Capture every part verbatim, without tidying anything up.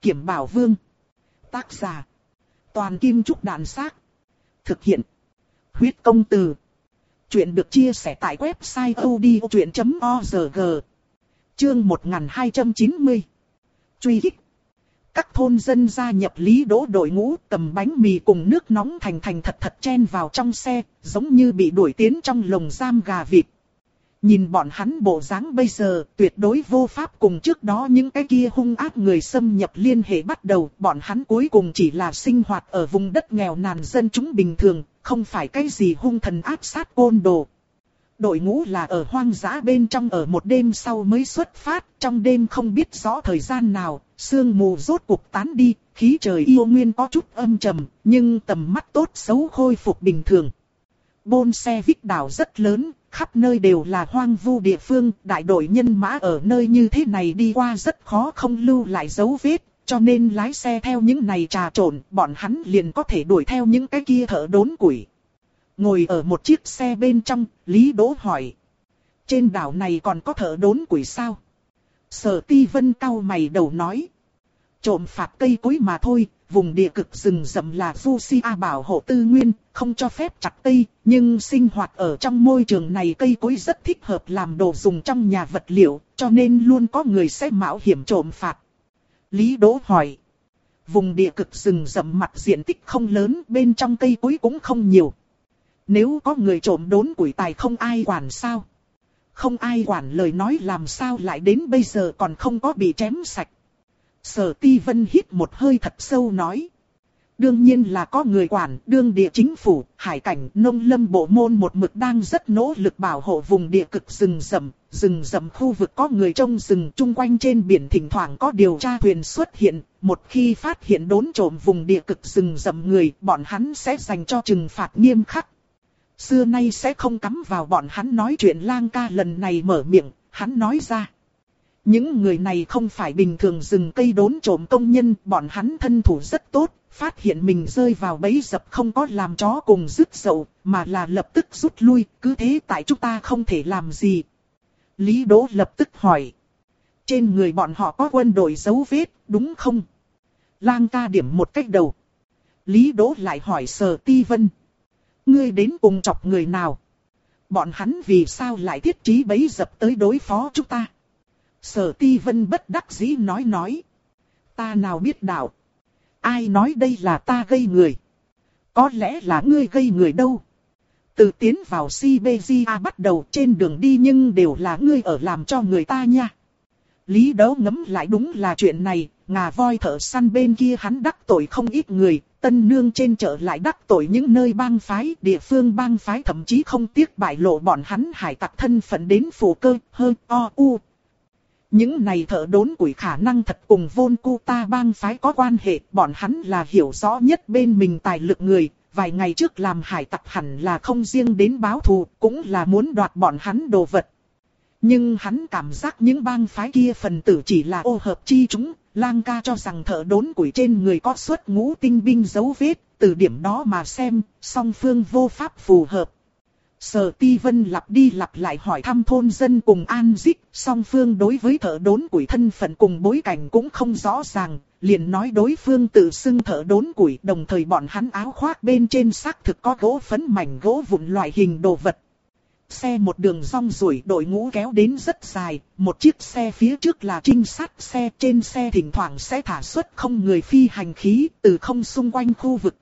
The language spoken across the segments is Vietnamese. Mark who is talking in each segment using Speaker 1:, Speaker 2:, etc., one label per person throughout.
Speaker 1: Kiểm Bảo Vương. Tác giả. Toàn Kim Trúc Đàn Xác. Thực hiện. Huyết Công Từ. Chuyện được chia sẻ tại website odchuyện chấm org. Chương một nghìn hai trăm chín mươi. Truy kích. Các thôn dân gia nhập Lý Đỗ đội ngũ, cầm bánh mì cùng nước nóng thành thành thật thật chen vào trong xe, giống như bị đuổi tiến trong lồng giam gà vịt. Nhìn bọn hắn bộ dáng bây giờ, tuyệt đối vô pháp cùng trước đó những cái kia hung ác người xâm nhập liên hệ bắt đầu. Bọn hắn cuối cùng chỉ là sinh hoạt ở vùng đất nghèo nàn dân chúng bình thường, không phải cái gì hung thần ác sát côn đồ. Đội ngũ là ở hoang dã bên trong ở một đêm sau mới xuất phát, trong đêm không biết rõ thời gian nào, sương mù rốt cuộc tán đi, khí trời yêu nguyên có chút âm trầm, nhưng tầm mắt tốt xấu khôi phục bình thường. Bôn xe vích đảo rất lớn, khắp nơi đều là hoang vu địa phương, đại đội nhân mã ở nơi như thế này đi qua rất khó không lưu lại dấu vết, cho nên lái xe theo những này trà trộn, bọn hắn liền có thể đuổi theo những cái kia thợ đốn củi. Ngồi ở một chiếc xe bên trong, Lý Đỗ hỏi. Trên đảo này còn có thợ đốn củi sao? Sở Ti Vân cau mày đầu nói. Trộm phạt cây cối mà thôi, vùng địa cực rừng rậm là Fuxia bảo hộ tư nguyên, không cho phép chặt cây, nhưng sinh hoạt ở trong môi trường này cây cối rất thích hợp làm đồ dùng trong nhà vật liệu, cho nên luôn có người sẽ mạo hiểm trộm phạt. Lý Đỗ hỏi. Vùng địa cực rừng rậm mặt diện tích không lớn, bên trong cây cối cũng không nhiều. Nếu có người trộm đốn củi tài không ai quản sao? Không ai quản lời nói làm sao lại đến bây giờ còn không có bị chém sạch. Sở Ti Vân hít một hơi thật sâu nói. Đương nhiên là có người quản, đương địa chính phủ, hải cảnh, nông lâm bộ môn một mực đang rất nỗ lực bảo hộ vùng địa cực rừng rậm. Rừng rậm khu vực có người trông rừng, chung quanh trên biển thỉnh thoảng có điều tra thuyền xuất hiện. Một khi phát hiện đốn trộm vùng địa cực rừng rậm người, bọn hắn sẽ dành cho trừng phạt nghiêm khắc. Xưa nay sẽ không cắm vào bọn hắn nói chuyện. Lang ca lần này mở miệng, hắn nói ra. Những người này không phải bình thường rừng cây đốn trộm công nhân, bọn hắn thân thủ rất tốt, phát hiện mình rơi vào bẫy dập không có làm chó cùng rứt dậu, mà là lập tức rút lui, cứ thế tại chúng ta không thể làm gì. Lý Đỗ lập tức hỏi. Trên người bọn họ có quân đội dấu vết, đúng không? Lang ca điểm một cách đầu. Lý Đỗ lại hỏi Sở Ti Vân. Ngươi đến cùng chọc người nào? Bọn hắn vì sao lại thiết trí bẫy dập tới đối phó chúng ta? Sở Ti Vân bất đắc dĩ nói nói. Ta nào biết đạo. Ai nói đây là ta gây người? Có lẽ là ngươi gây người đâu. Từ tiến vào Siberia bắt đầu trên đường đi nhưng đều là ngươi ở làm cho người ta nha. Lý Đỗ ngẫm lại đúng là chuyện này, ngà voi thợ săn bên kia hắn đắc tội không ít người. Tân Nương trên chợ lại đắc tội những nơi bang phái, địa phương bang phái thậm chí không tiếc bại lộ bọn hắn hải tặc thân phận đến phủ cơ, hơn, o, u. Những này thợ đốn củi khả năng thật cùng Volcuta bang phái có quan hệ, bọn hắn là hiểu rõ nhất bên mình tài lực người, vài ngày trước làm hải tặc hẳn là không riêng đến báo thù, cũng là muốn đoạt bọn hắn đồ vật. Nhưng hắn cảm giác những bang phái kia phần tử chỉ là ô hợp chi chúng. Lang ca cho rằng thợ đốn củi trên người có xuất ngũ tinh binh dấu vết, từ điểm đó mà xem, song phương vô pháp phù hợp. Sở Ti Vân lặp đi lặp lại hỏi thăm thôn dân cùng An Dích, song phương đối với thợ đốn củi thân phận cùng bối cảnh cũng không rõ ràng, liền nói đối phương tự xưng thợ đốn củi, đồng thời bọn hắn áo khoác bên trên xác thực có gỗ phấn mảnh gỗ vụn loại hình đồ vật. Xe một đường rong ruổi, đội ngũ kéo đến rất dài, một chiếc xe phía trước là trinh sát xe, trên xe thỉnh thoảng sẽ thả xuất không người phi hành khí từ không xung quanh khu vực.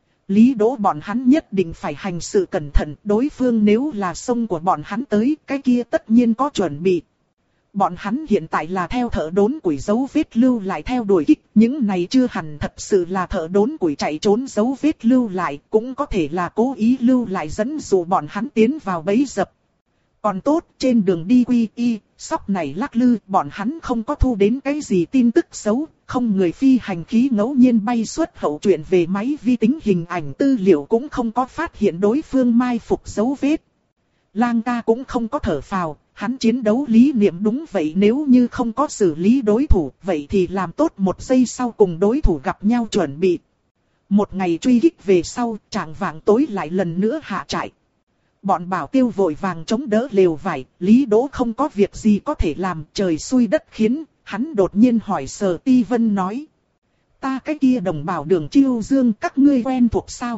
Speaker 1: Lý Đỗ bọn hắn nhất định phải hành sự cẩn thận, đối phương nếu là sông của bọn hắn tới, cái kia tất nhiên có chuẩn bị. Bọn hắn hiện tại là theo thợ đốn củi dấu vết lưu lại theo đuổi kích, những này chưa hẳn thật sự là thợ đốn củi chạy trốn dấu vết lưu lại, cũng có thể là cố ý lưu lại dẫn dụ bọn hắn tiến vào bẫy dập. Còn tốt, trên đường đi quy y, sóc này lắc lư, bọn hắn không có thu đến cái gì tin tức xấu, không người phi hành khí ngẫu nhiên bay xuất hậu truyện về máy vi tính hình ảnh tư liệu cũng không có phát hiện đối phương mai phục dấu vết. Lang ca cũng không có thở phào, hắn chiến đấu lý niệm đúng vậy, nếu như không có xử lý đối thủ, vậy thì làm tốt một giây sau cùng đối thủ gặp nhau chuẩn bị. Một ngày truy kích về sau, trạng vạng tối lại lần nữa hạ trại. Bọn bảo tiêu vội vàng chống đỡ lều vải, Lý Đỗ không có việc gì có thể làm, trời xui đất khiến, hắn đột nhiên hỏi Sở Ti Vân nói. ta cái kia đồng bào Đường Chiêu Dương các ngươi quen thuộc sao?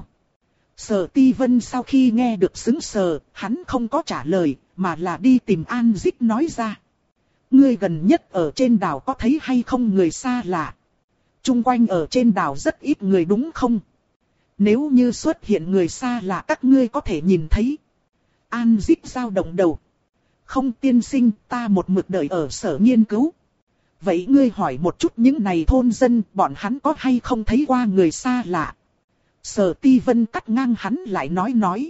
Speaker 1: Sở Ti Vân sau khi nghe được sững sờ, hắn không có trả lời, mà là đi tìm An Dích nói ra. Ngươi gần nhất ở trên đảo có thấy hay không người xa lạ? Trung quanh ở trên đảo rất ít người đúng không? Nếu như xuất hiện người xa lạ các ngươi có thể nhìn thấy. An Dích dao động đầu. Không tiên sinh, ta một mực đợi ở sở nghiên cứu. Vậy ngươi hỏi một chút những này thôn dân, bọn hắn có hay không thấy qua người xa lạ? Sở Ti Vân cắt ngang hắn lại nói nói.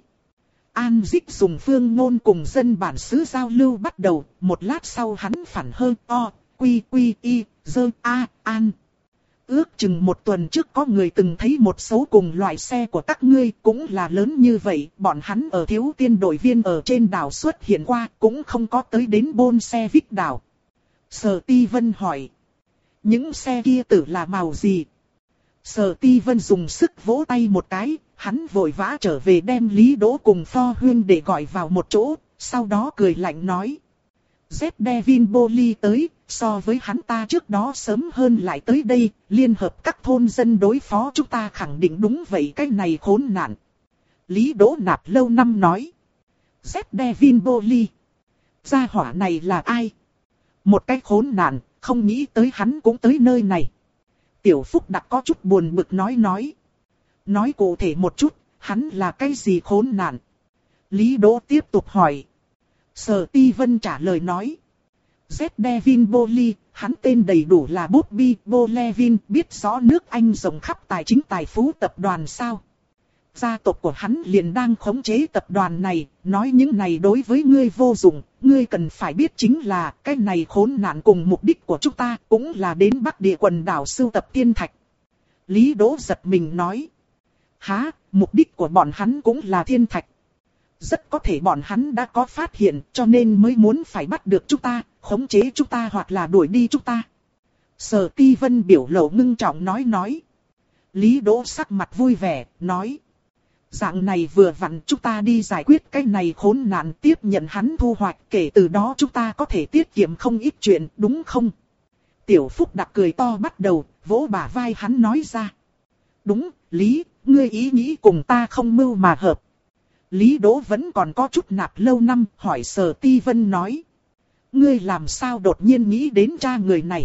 Speaker 1: An Dích dùng phương ngôn cùng dân bản xứ giao lưu bắt đầu, một lát sau hắn phản hơn o, quy quy y, dơ a, an. Ước chừng một tuần trước có người từng thấy một số cùng loại xe của các ngươi cũng là lớn như vậy, bọn hắn ở thiếu tiên đội viên ở trên đảo xuất hiện qua, cũng không có tới đến bôn xe vích đảo. Sở Ti Vân hỏi. Những xe kia tử là màu gì? Sở Ti Vân dùng sức vỗ tay một cái, hắn vội vã trở về đem Lý Đỗ cùng Pho Huyên để gọi vào một chỗ, sau đó cười lạnh nói. Z Devin Boli tới, so với hắn ta trước đó sớm hơn lại tới đây, liên hợp các thôn dân đối phó chúng ta khẳng định đúng vậy cái này khốn nạn. Lý Đỗ Nạp lâu năm nói. Z Devin Boli. Gia hỏa này là ai? Một cái khốn nạn, không nghĩ tới hắn cũng tới nơi này. Tiểu Phúc Đặc có chút buồn bực nói nói. Nói cụ thể một chút, hắn là cái gì khốn nạn? Lý Đỗ tiếp tục hỏi. Sở Ti Vân trả lời nói. Z Devin Boli, hắn tên đầy đủ là Bobby Bolevin, biết rõ nước Anh rộng khắp tài chính tài phú tập đoàn sao? Gia tộc của hắn liền đang khống chế tập đoàn này, nói những này đối với ngươi vô dụng, ngươi cần phải biết chính là cái này khốn nạn cùng mục đích của chúng ta cũng là đến Bắc Địa quần đảo sưu tập thiên thạch. Lý Đỗ giật mình nói. Hả, mục đích của bọn hắn cũng là thiên thạch. Rất có thể bọn hắn đã có phát hiện cho nên mới muốn phải bắt được chúng ta, khống chế chúng ta hoặc là đuổi đi chúng ta. Sở Ti Vân biểu lộ ngưng trọng nói nói. Lý Đỗ sắc mặt vui vẻ, nói. Dạng này vừa vặn chúng ta đi giải quyết cái này khốn nạn tiếp nhận hắn thu hoạch, kể từ đó chúng ta có thể tiết kiệm không ít chuyện, đúng không? Tiểu Phúc Đặc cười to bắt đầu, vỗ bả vai hắn nói ra. Đúng, Lý, ngươi ý nghĩ cùng ta không mưu mà hợp. Lý Đỗ vẫn còn có chút nạp lâu năm, hỏi Sở Ti Vân nói. Ngươi làm sao đột nhiên nghĩ đến cha người này?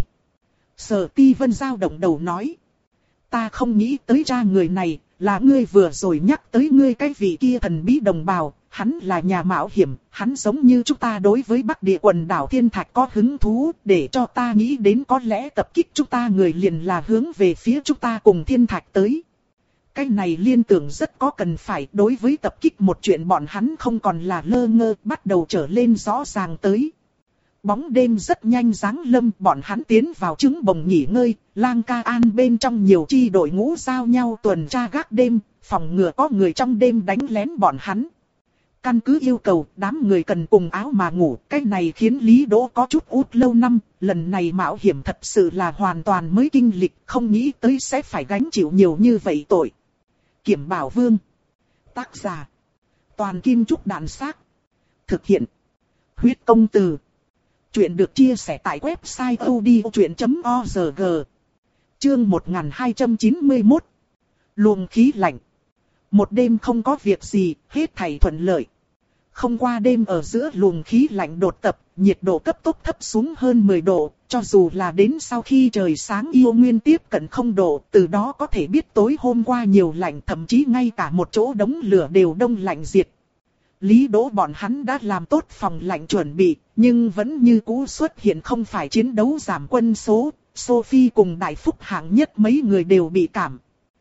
Speaker 1: Sở Ti Vân dao động đầu nói. Ta không nghĩ tới cha người này, là ngươi vừa rồi nhắc tới ngươi cái vị kia thần bí đồng bào, hắn là nhà mạo hiểm, hắn giống như chúng ta đối với Bắc Địa quần đảo thiên thạch có hứng thú, để cho ta nghĩ đến có lẽ tập kích chúng ta người liền là hướng về phía chúng ta cùng thiên thạch tới. Cái này liên tưởng rất có cần phải, đối với tập kích một chuyện bọn hắn không còn là lơ ngơ, bắt đầu trở lên rõ ràng tới. Bóng đêm rất nhanh giáng lâm, bọn hắn tiến vào trứng bồng nghỉ ngơi, Lang Ca An bên trong nhiều chi đội ngũ giao nhau tuần tra gác đêm, phòng ngừa có người trong đêm đánh lén bọn hắn. Căn cứ yêu cầu, đám người cần cùng áo mà ngủ, cái này khiến Lý Đỗ có chút út lâu năm, lần này mạo hiểm thật sự là hoàn toàn mới kinh lịch, không nghĩ tới sẽ phải gánh chịu nhiều như vậy tội. Kiểm Bảo Vương. Tác giả. Toàn Kim Trúc Đạn Xác. Thực hiện. Huyết Công Từ. Chuyện được chia sẻ tại website odchuyện chấm org. Chương một nghìn hai trăm chín mươi mốt. Luồng khí lạnh. Một đêm không có việc gì, hết thảy thuận lợi. Không qua đêm ở giữa luồng khí lạnh đột tập, nhiệt độ cấp tốc thấp xuống hơn mười độ, cho dù là đến sau khi trời sáng yêu nguyên tiếp cận không độ, từ đó có thể biết tối hôm qua nhiều lạnh, thậm chí ngay cả một chỗ đống lửa đều đông lạnh diệt. Lý Đỗ bọn hắn đã làm tốt phòng lạnh chuẩn bị, nhưng vẫn như cũ xuất hiện không phải chiến đấu giảm quân số, Sophie cùng Đại Phúc hạng nhất mấy người đều bị cảm.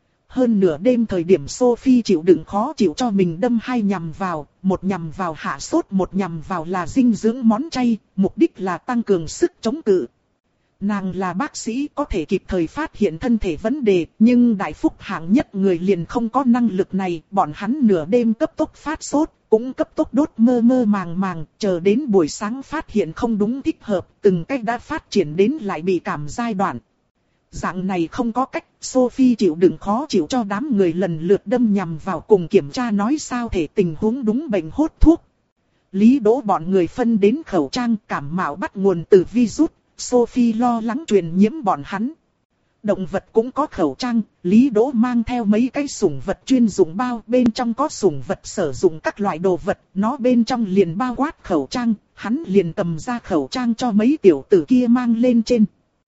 Speaker 1: Hơn nửa đêm thời điểm Sophie chịu đựng khó chịu cho mình đâm hai nhằm vào, một nhằm vào hạ sốt, một nhằm vào là dinh dưỡng món chay, mục đích là tăng cường sức chống cự. Nàng là bác sĩ có thể kịp thời phát hiện thân thể vấn đề, nhưng Đại Phúc hạng nhất người liền không có năng lực này, bọn hắn nửa đêm cấp tốc phát sốt, cũng cấp tốc đốt mơ mơ màng màng, chờ đến buổi sáng phát hiện không đúng thích hợp, từng cách đã phát triển đến lại bị cảm giai đoạn. Dạng này không có cách, Sophie chịu đựng khó chịu cho đám người lần lượt đâm nhằm vào cùng kiểm tra nói sao thể tình huống đúng bệnh hốt thuốc. Lý Đỗ bọn người phân đến khẩu trang cảm mạo bắt nguồn từ virus, Sophie lo lắng truyền nhiễm bọn hắn. Động vật cũng có khẩu trang, Lý Đỗ mang theo mấy cái sủng vật chuyên dụng bao, bên trong có sủng vật sử dụng các loại đồ vật, nó bên trong liền bao quát khẩu trang, hắn liền cầm ra khẩu trang cho mấy tiểu tử kia mang lên trên.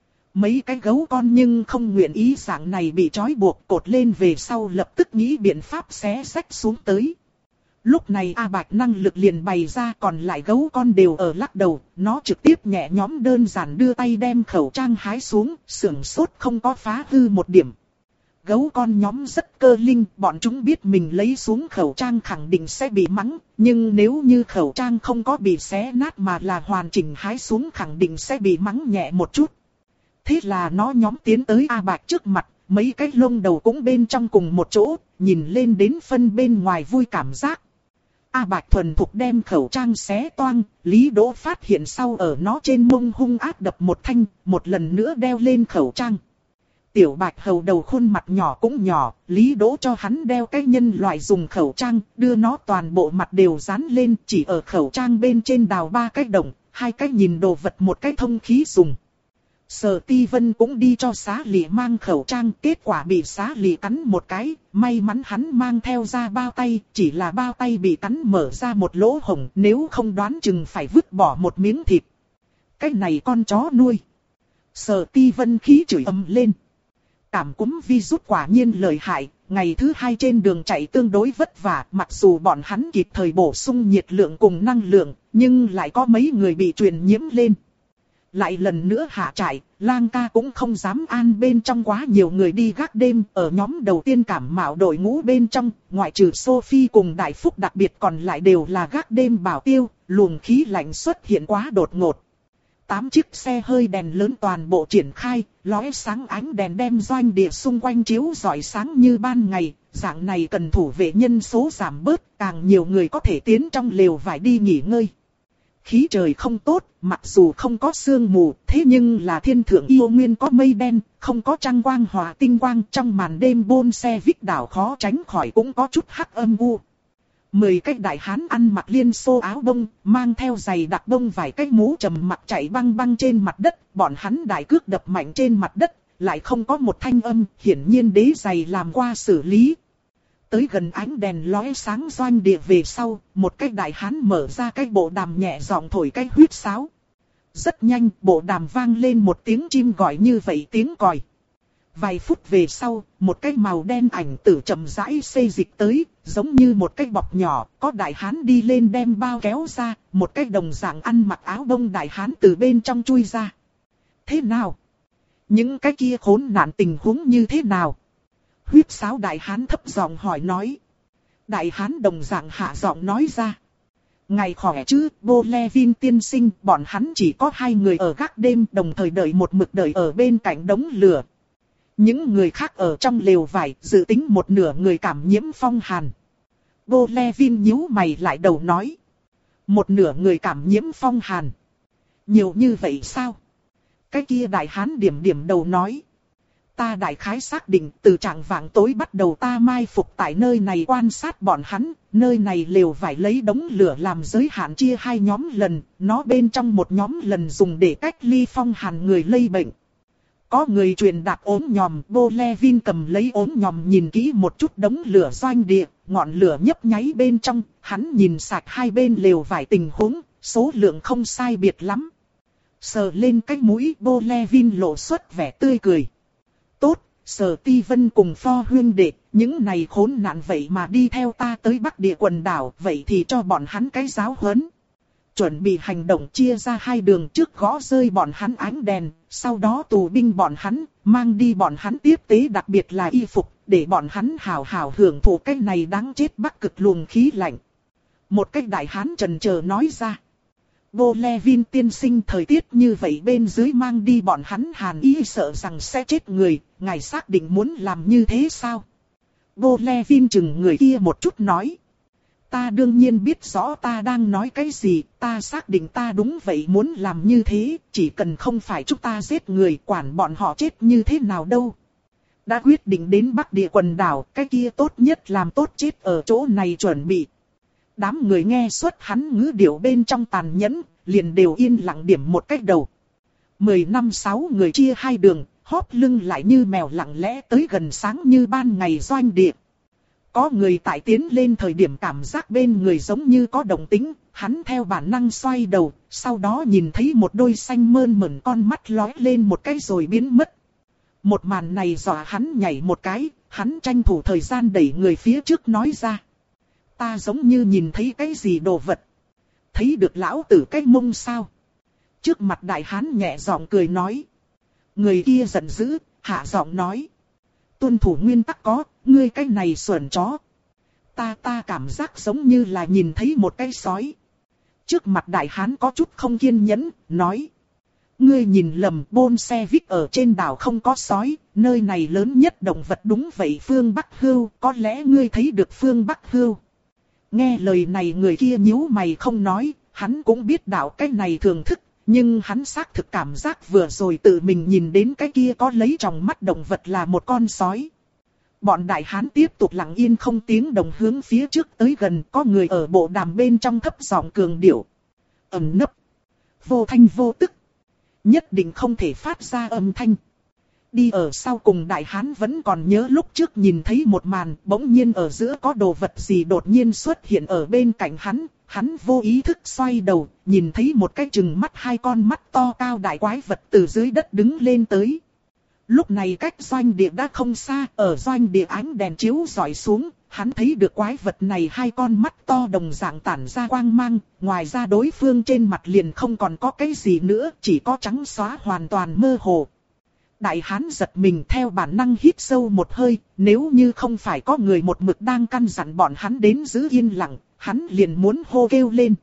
Speaker 1: Mấy cái gấu con nhưng không nguyện ý dạng này bị trói buộc, cột lên về sau lập tức nghĩ biện pháp xé xách xuống tới. Lúc này A Bạch năng lực liền bày ra, còn lại gấu con đều ở lắc đầu, nó trực tiếp nhẹ nhõm đơn giản đưa tay đem khẩu trang hái xuống, sưởng sốt không có phá hư một điểm. Gấu con nhóm rất cơ linh, bọn chúng biết mình lấy xuống khẩu trang khẳng định sẽ bị mắng, nhưng nếu như khẩu trang không có bị xé nát mà là hoàn chỉnh hái xuống khẳng định sẽ bị mắng nhẹ một chút. Thế là nó nhóm tiến tới A Bạch trước mặt, mấy cái lông đầu cũng bên trong cùng một chỗ, nhìn lên đến phân bên ngoài vui cảm giác. A Bạch thuần thục đem khẩu trang xé toang, Lý Đỗ phát hiện sau ở nó trên mông hung ác đập một thanh, một lần nữa đeo lên khẩu trang. Tiểu Bạch hầu đầu khuôn mặt nhỏ cũng nhỏ, Lý Đỗ cho hắn đeo cái nhân loại dùng khẩu trang, đưa nó toàn bộ mặt đều dán lên, chỉ ở khẩu trang bên trên đào ba cái động, hai cái nhìn đồ vật một cái thông khí dùng. Sở Ti Vân cũng đi cho Xá Lị mang khẩu trang, kết quả bị Xá Lị cắn một cái, may mắn hắn mang theo ra bao tay, chỉ là bao tay bị cắn mở ra một lỗ hổng, nếu không đoán chừng phải vứt bỏ một miếng thịt. Cái này con chó nuôi. Sở Ti Vân khí chửi ầm lên. Cảm cúm virus quả nhiên lợi hại, ngày thứ hai trên đường chạy tương đối vất vả, mặc dù bọn hắn kịp thời bổ sung nhiệt lượng cùng năng lượng, nhưng lại có mấy người bị truyền nhiễm lên. Lại lần nữa hạ trại, Lang ca cũng không dám an bên trong quá nhiều người đi gác đêm, ở nhóm đầu tiên cảm mạo đội ngũ bên trong, ngoại trừ Sophie cùng Đại Phúc đặc biệt còn lại đều là gác đêm bảo tiêu, luồng khí lạnh xuất hiện quá đột ngột. Tám chiếc xe hơi đèn lớn toàn bộ triển khai, lóe sáng ánh đèn đem doanh địa xung quanh chiếu rọi sáng như ban ngày, dạng này cần thủ vệ nhân số giảm bớt, càng nhiều người có thể tiến trong lều vải đi nghỉ ngơi. Khí trời không tốt, mặc dù không có sương mù, thế nhưng là thiên thượng yêu nguyên có mây đen, không có trăng quang hòa tinh quang, trong màn đêm bôn xe vích đảo khó tránh khỏi cũng có chút hắc âm u. Mười cái đại hán ăn mặc liên xô áo bông, mang theo giày đặc bông vài cái mũ trầm mặc chạy băng băng trên mặt đất, bọn hắn đại cước đập mạnh trên mặt đất, lại không có một thanh âm, hiển nhiên đế giày làm qua xử lý. Tới gần ánh đèn lóe sáng doanh địa về sau, một cái đại hán mở ra cái bộ đàm nhẹ giọng thổi cái huýt sáo. Rất nhanh, bộ đàm vang lên một tiếng chim gọi như vậy tiếng còi. Vài phút về sau, một cái màu đen ảnh tử chậm rãi xê dịch tới, giống như một cái bọc nhỏ, có đại hán đi lên đem bao kéo ra, một cái đồng dạng ăn mặc áo bông đại hán từ bên trong chui ra. Thế nào? Những cái kia khốn nạn tình huống như thế nào? Huýt sáo đại hán thấp giọng hỏi nói. Đại hán đồng dạng hạ giọng nói ra. Ngày khỏe chứ, Bô Lê Vin tiên sinh, bọn hắn chỉ có hai người ở gác đêm, đồng thời đợi một mực đợi ở bên cạnh đống lửa. Những người khác ở trong lều vải, dự tính một nửa người cảm nhiễm phong hàn. Bô Lê Vin nhíu mày lại đầu nói. Một nửa người cảm nhiễm phong hàn. Nhiều như vậy sao? Cái kia đại hán điểm điểm đầu nói. Ta đại khái xác định từ trạng vạng tối bắt đầu ta mai phục tại nơi này quan sát bọn hắn, nơi này lều vải lấy đống lửa làm giới hạn chia hai nhóm lần, nó bên trong một nhóm lần dùng để cách ly phong hàn người lây bệnh. Có người truyền đạt ốm nhòm, Bô Lê Vin cầm lấy ốm nhòm nhìn kỹ một chút đống lửa doanh địa, ngọn lửa nhấp nháy bên trong, hắn nhìn sạch hai bên lều vải tình huống, số lượng không sai biệt lắm. Sờ lên cái mũi, Bô Lê Vin lộ xuất vẻ tươi cười. Tốt, Sở Ti Vân cùng Pho huyên đệ, những này khốn nạn vậy mà đi theo ta tới Bắc Địa quần đảo, vậy thì cho bọn hắn cái giáo huấn. Chuẩn bị hành động chia ra hai đường, trước gõ rơi bọn hắn ánh đèn, sau đó tù binh bọn hắn, mang đi bọn hắn tiếp tế đặc biệt là y phục, để bọn hắn hào hào hưởng thụ cái này đáng chết Bắc Cực luồng khí lạnh. Một cái đại hán trần chờ nói ra. Bô Lê Vin tiên sinh thời tiết như vậy bên dưới mang đi bọn hắn hàn ý sợ rằng sẽ chết người, ngài xác định muốn làm như thế sao? Bô Lê Vin chừng người kia một chút nói. Ta đương nhiên biết rõ ta đang nói cái gì, ta xác định ta đúng vậy muốn làm như thế, chỉ cần không phải chúng ta giết người, quản bọn họ chết như thế nào đâu. Đã quyết định đến Bắc Địa quần đảo, cái kia tốt nhất làm tốt chết ở chỗ này chuẩn bị. Đám người nghe suốt hắn ngữ điệu bên trong tàn nhẫn, liền đều yên lặng điểm một cách đầu. Mười năm sáu người chia hai đường, hóp lưng lại như mèo lặng lẽ tới gần sáng như ban ngày doanh địa. Có người tại tiến lên thời điểm cảm giác bên người giống như có động tĩnh, hắn theo bản năng xoay đầu, sau đó nhìn thấy một đôi xanh mơn mởn con mắt lóe lên một cái rồi biến mất. Một màn này dọa hắn nhảy một cái, hắn tranh thủ thời gian đẩy người phía trước nói ra. Ta giống như nhìn thấy cái gì đồ vật. Thấy được lão tử cái mông sao? Trước mặt đại hán nhẹ giọng cười nói. Người kia giận dữ, hạ giọng nói. Tuân thủ nguyên tắc có, ngươi cái này xuẩn chó. Ta ta cảm giác giống như là nhìn thấy một cái sói. Trước mặt đại hán có chút không kiên nhẫn, nói. Ngươi nhìn lầm, Bôn Xe Vích ở trên đảo không có sói, nơi này lớn nhất động vật đúng vậy Phương Bắc Hưu, có lẽ ngươi thấy được Phương Bắc Hưu. Nghe lời này người kia nhíu mày không nói, hắn cũng biết đạo cái này thường thức, nhưng hắn xác thực cảm giác vừa rồi tự mình nhìn đến cái kia có lấy trong mắt động vật là một con sói. Bọn đại hán tiếp tục lặng yên không tiếng đồng hướng phía trước tới gần, có người ở bộ đàm bên trong thấp giọng cường điệu. Ẩn nấp, vô thanh vô tức, nhất định không thể phát ra âm thanh. Đi ở sau cùng đại hán vẫn còn nhớ lúc trước nhìn thấy một màn, bỗng nhiên ở giữa có đồ vật gì đột nhiên xuất hiện ở bên cạnh hắn, hắn vô ý thức xoay đầu, nhìn thấy một cái chừng mắt hai con mắt to cao đại quái vật từ dưới đất đứng lên tới. Lúc này cách doanh địa đã không xa, ở doanh địa ánh đèn chiếu rọi xuống, hắn thấy được quái vật này hai con mắt to đồng dạng tản ra quang mang, ngoài ra đối phương trên mặt liền không còn có cái gì nữa, chỉ có trắng xóa hoàn toàn mơ hồ. Đại hán giật mình theo bản năng hít sâu một hơi, nếu như không phải có người một mực đang căn dặn bọn hắn đến giữ yên lặng, hắn liền muốn hô kêu lên.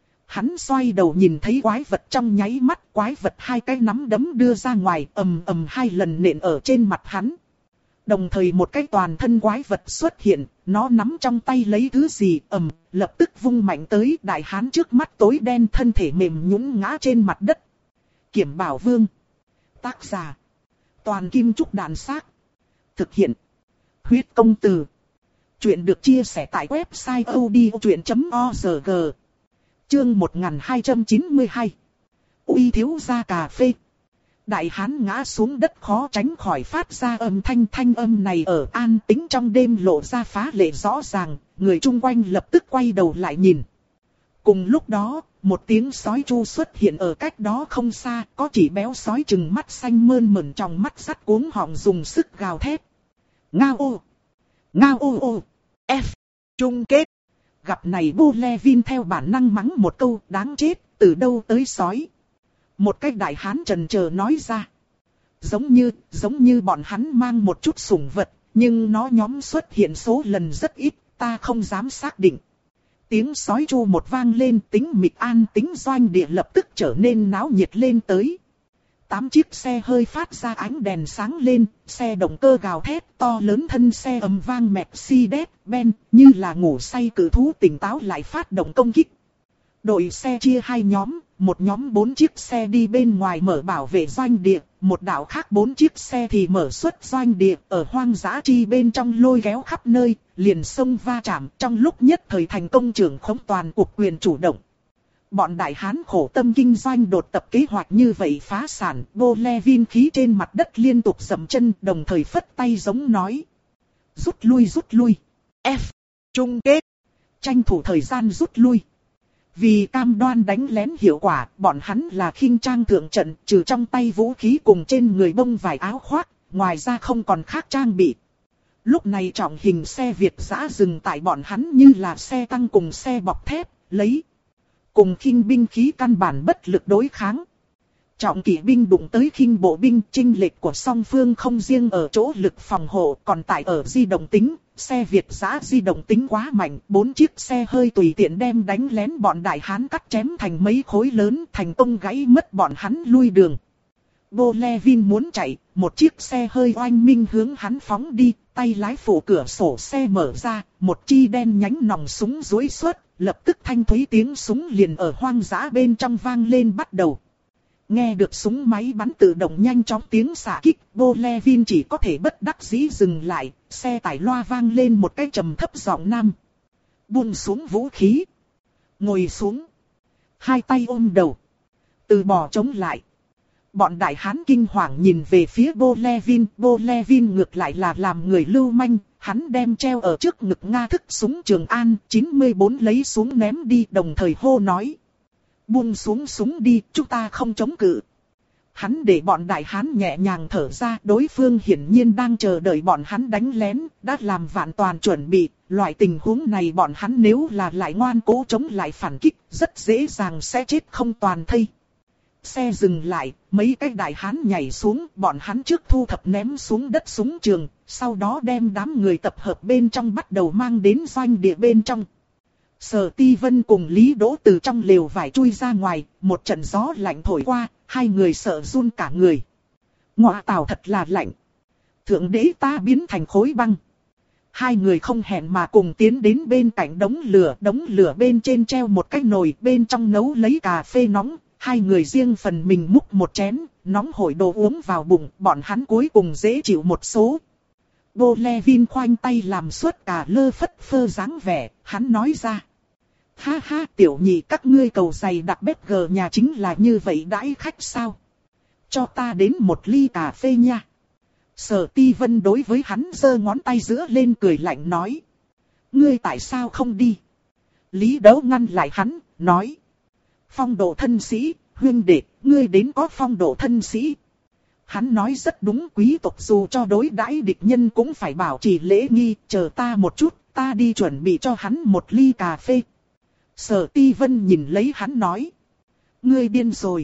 Speaker 1: Hắn xoay đầu nhìn thấy quái vật trong nháy mắt, quái vật hai cái nắm đấm đưa ra ngoài, ầm ầm hai lần nện ở trên mặt hắn. Đồng thời một cái toàn thân quái vật xuất hiện, nó nắm trong tay lấy thứ gì, ầm, lập tức vung mạnh tới, đại hán trước mắt tối đen thân thể mềm nhũn ngã trên mặt đất. Kiểm Bảo Vương. Tác giả. Toàn Kim Trúc Đàn Xác. Thực hiện. Huyết Công Từ. Chuyện được chia sẻ tại website odchuyện chấm org. Chương một nghìn hai trăm chín mươi hai. Uy thiếu gia cà phê. Đại hán ngã xuống đất khó tránh khỏi phát ra âm thanh, thanh âm này ở an tĩnh trong đêm lộ ra phá lệ rõ ràng, người chung quanh lập tức quay đầu lại nhìn. Cùng lúc đó, một tiếng sói chu xuất hiện ở cách đó không xa, có chỉ béo sói trừng mắt xanh mơn mởn trong mắt sắt cuống họng dùng sức gào thét. Ngao ô! Ngao ô ô! F! Chung kết! Gặp này Bô Lê Vin theo bản năng mắng một câu đáng chết, từ đâu tới sói. Một cách đại hán trần chờ nói ra. Giống như, giống như bọn hắn mang một chút sủng vật, nhưng nó nhóm xuất hiện số lần rất ít, ta không dám xác định. Tiếng sói chu một vang lên, tính mịch an tính doanh địa lập tức trở nên náo nhiệt lên tới. Tám chiếc xe hơi phát ra ánh đèn sáng lên, xe động cơ gào thét, to lớn thân xe ầm vang Mercedes-Benz, như là ngủ say cự thú tỉnh táo lại phát động công kích. Đội xe chia hai nhóm, một nhóm bốn chiếc xe đi bên ngoài mở bảo vệ doanh địa, một đạo khác bốn chiếc xe thì mở xuất doanh địa, ở hoang dã chi bên trong lôi kéo khắp nơi, liền xông va chạm, trong lúc nhất thời thành công trưởng khống toàn cuộc quyền chủ động. Bọn đại hán khổ tâm kinh doanh đột tập kế hoạch như vậy phá sản, Bô Lê Vin khí trên mặt đất liên tục dậm chân, đồng thời phất tay giống nói. Rút lui rút lui. F. Chung kết. Tranh thủ thời gian rút lui. Vì cam đoan đánh lén hiệu quả, bọn hắn là khinh trang thượng trận, trừ trong tay vũ khí cùng trên người bông vải áo khoác, ngoài ra không còn khác trang bị. Lúc này trọng hình xe Việt dã dừng tại bọn hắn như là xe tăng cùng xe bọc thép, lấy. Cùng khinh binh khí căn bản bất lực đối kháng. Trọng kỵ binh đụng tới khinh bộ binh, chênh lệch của song phương không riêng ở chỗ lực phòng hộ, còn tại ở di động tính. Xe Việt dã di động tính quá mạnh, bốn chiếc xe hơi tùy tiện đem đánh lén bọn đại hán cắt chém thành mấy khối lớn, thành công gãy mất bọn hắn lui đường. Bô Lê Vin muốn chạy, một chiếc xe hơi oanh minh hướng hắn phóng đi, tay lái phủ cửa sổ xe mở ra, một chi đen nhánh nòng súng duỗi xuất, lập tức thanh thúy tiếng súng liền ở hoang dã bên trong vang lên bắt đầu. Nghe được súng máy bắn tự động nhanh chóng tiếng xạ kích, Bô Lê Vin chỉ có thể bất đắc dĩ dừng lại, xe tải loa vang lên một cái trầm thấp giọng nam. Buông xuống vũ khí. Ngồi xuống. Hai tay ôm đầu. Từ bỏ chống lại. bọn đại hán kinh hoàng nhìn về phía Bolevin. Bolevin ngược lại là làm người lưu manh, hắn đem treo ở trước ngực Nga thức súng Trường An chín mươi bốn lấy xuống ném đi, đồng thời hô nói. Buông xuống súng đi, chúng ta không chống cự. Hắn để bọn đại hán nhẹ nhàng thở ra, đối phương hiển nhiên đang chờ đợi bọn hắn đánh lén, đã làm vạn toàn chuẩn bị. Loại tình huống này bọn hắn nếu là lại ngoan cố chống lại phản kích, rất dễ dàng sẽ chết không toàn thây. Xe dừng lại, mấy cái đại hán nhảy xuống, bọn hắn trước thu thập ném xuống đất súng trường, sau đó đem đám người tập hợp bên trong bắt đầu mang đến doanh địa bên trong. Sở Ti Vân cùng Lý Đỗ từ trong lều vải chui ra ngoài, một trận gió lạnh thổi qua, hai người sợ run cả người. Ngọa tảo thật là lạnh. Thượng đế ta biến thành khối băng. Hai người không hẹn mà cùng tiến đến bên cạnh đống lửa, đống lửa bên trên treo một cái nồi, bên trong nấu lấy cà phê nóng. Hai người riêng phần mình múc một chén, nóng hổi đồ uống vào bụng, bọn hắn cuối cùng dễ chịu một số. Bolevin khoanh tay làm suốt cả lơ phất phơ dáng vẻ, hắn nói ra. Ha ha, tiểu nhị các ngươi cầu giày đặc bếp gờ nhà chính là như vậy đãi khách sao? Cho ta đến một ly cà phê nha. Sở Ti Vân đối với hắn giơ ngón tay giữa lên cười lạnh nói. Ngươi tại sao không đi? Lý Đấu ngăn lại hắn, nói. Phong độ thân sĩ, huynh đệ, ngươi đến có phong độ thân sĩ. Hắn nói rất đúng, quý tộc dù cho đối đãi địch nhân cũng phải bảo trì lễ nghi, chờ ta một chút, ta đi chuẩn bị cho hắn một ly cà phê. Sở Ti Vân nhìn lấy hắn nói. Ngươi điên rồi.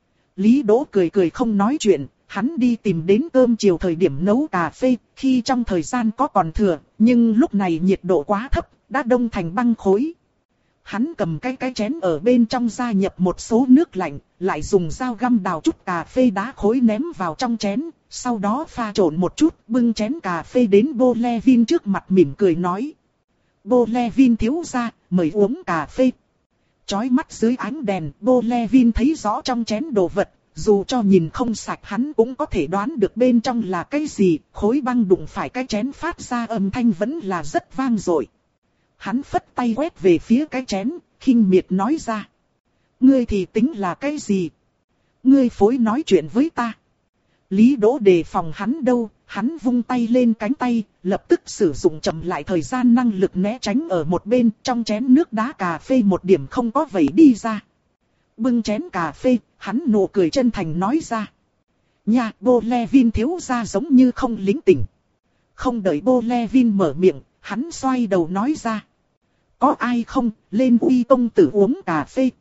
Speaker 1: Lý Đỗ cười cười không nói chuyện, hắn đi tìm đến cơm chiều thời điểm nấu cà phê, khi trong thời gian có còn thừa, nhưng lúc này nhiệt độ quá thấp, đã đông thành băng khối. Hắn cầm cái cái chén ở bên trong gia nhập một số nước lạnh, lại dùng dao găm đào chút cà phê đá khối ném vào trong chén, sau đó pha trộn một chút, bưng chén cà phê đến Bolevin trước mặt mỉm cười nói. Bolevin thiếu gia, mời uống cà phê. Chói mắt dưới ánh đèn, Bolevin thấy rõ trong chén đồ vật, dù cho nhìn không sạch hắn cũng có thể đoán được bên trong là cái gì, khối băng đụng phải cái chén phát ra âm thanh vẫn là rất vang dội. Hắn phất tay quét về phía cái chén, khinh miệt nói ra. Ngươi thì tính là cái gì? Ngươi phối nói chuyện với ta. Lý Đỗ đề phòng hắn đâu, hắn vung tay lên cánh tay, lập tức sử dụng chậm lại thời gian năng lực né tránh ở một bên, trong chén nước đá cà phê một điểm không có vẩy đi ra. Bưng chén cà phê, hắn nụ cười chân thành nói ra. Nha, Bolevin thiếu gia giống như không lính tỉnh. Không đợi Bolevin mở miệng, hắn xoay đầu nói ra. Có ai không, lên uy công tử uống cà phê.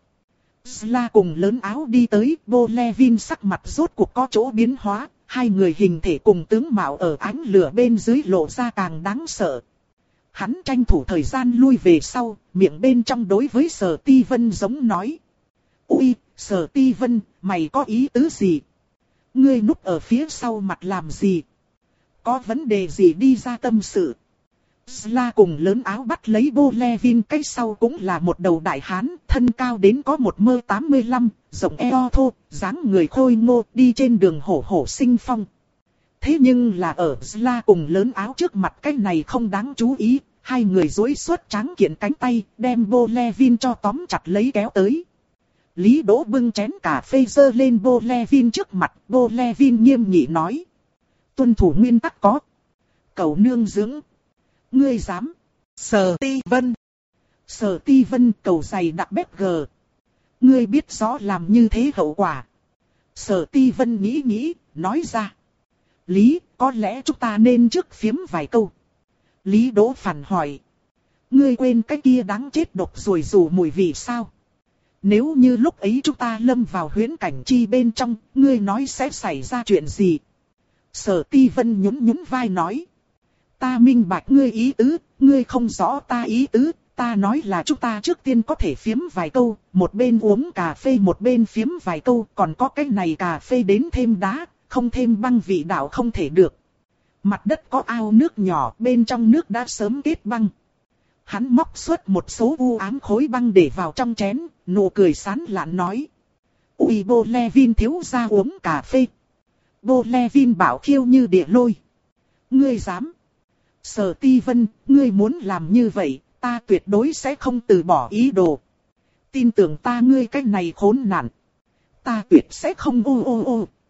Speaker 1: Sla cùng lớn áo đi tới, Bolevin sắc mặt rốt cuộc có chỗ biến hóa, hai người hình thể cùng tướng mạo ở ánh lửa bên dưới lộ ra càng đáng sợ. Hắn tranh thủ thời gian lui về sau, miệng bên trong đối với Sở Ti Vân giống nói. Ui, Sở Ti Vân, mày có ý tứ gì? Ngươi núp ở phía sau mặt làm gì? Có vấn đề gì đi ra tâm sự? Sla cùng lớn áo bắt lấy Bolevin, cái sau cũng là một đầu đại hán, thân cao đến có một mơ tám mươi lăm, rộng eo thô, dáng người khôi ngô, đi trên đường hổ hổ sinh phong. Thế nhưng là ở Sla cùng lớn áo trước mặt cái này không đáng chú ý, hai người duỗi suốt tráng kiện cánh tay, đem Bolevin cho tóm chặt lấy kéo tới. Lý Đỗ bưng chén cà phê dơ lên Bolevin trước mặt, Bolevin nghiêm nghị nói. Tuân thủ nguyên tắc có. Cầu nương dưỡng. Ngươi dám. Sở Ti Vân. Sở Ti Vân cầu giày đặc bếp gờ. Ngươi biết rõ làm như thế hậu quả. Sở Ti Vân nghĩ nghĩ, nói ra. Lý, có lẽ chúng ta nên trước phiếm vài câu. Lý Đỗ phản hỏi. Ngươi quên cái kia đáng chết độc rồi rủ mùi vị sao? Nếu như lúc ấy chúng ta lâm vào huyễn cảnh chi bên trong, ngươi nói sẽ xảy ra chuyện gì? Sở Ti Vân nhún nhún vai nói. Ta minh bạch ngươi ý tứ, ngươi không rõ ta ý tứ, ta nói là chúng ta trước tiên có thể phiếm vài câu, một bên uống cà phê một bên phiếm vài câu, còn có cái này cà phê đến thêm đá, không thêm băng vị đạo không thể được. Mặt đất có ao nước nhỏ, bên trong nước đã sớm kết băng. Hắn móc suốt một số u ám khối băng để vào trong chén, nụ cười sán lạn nói. Ui Bolevin thiếu gia uống cà phê. Bolevin bảo khiêu như địa lôi. Ngươi dám. Sở Ti Vân, ngươi muốn làm như vậy, ta tuyệt đối sẽ không từ bỏ ý đồ. Tin tưởng ta ngươi cái này khốn nạn. Ta tuyệt sẽ không ô ô ô.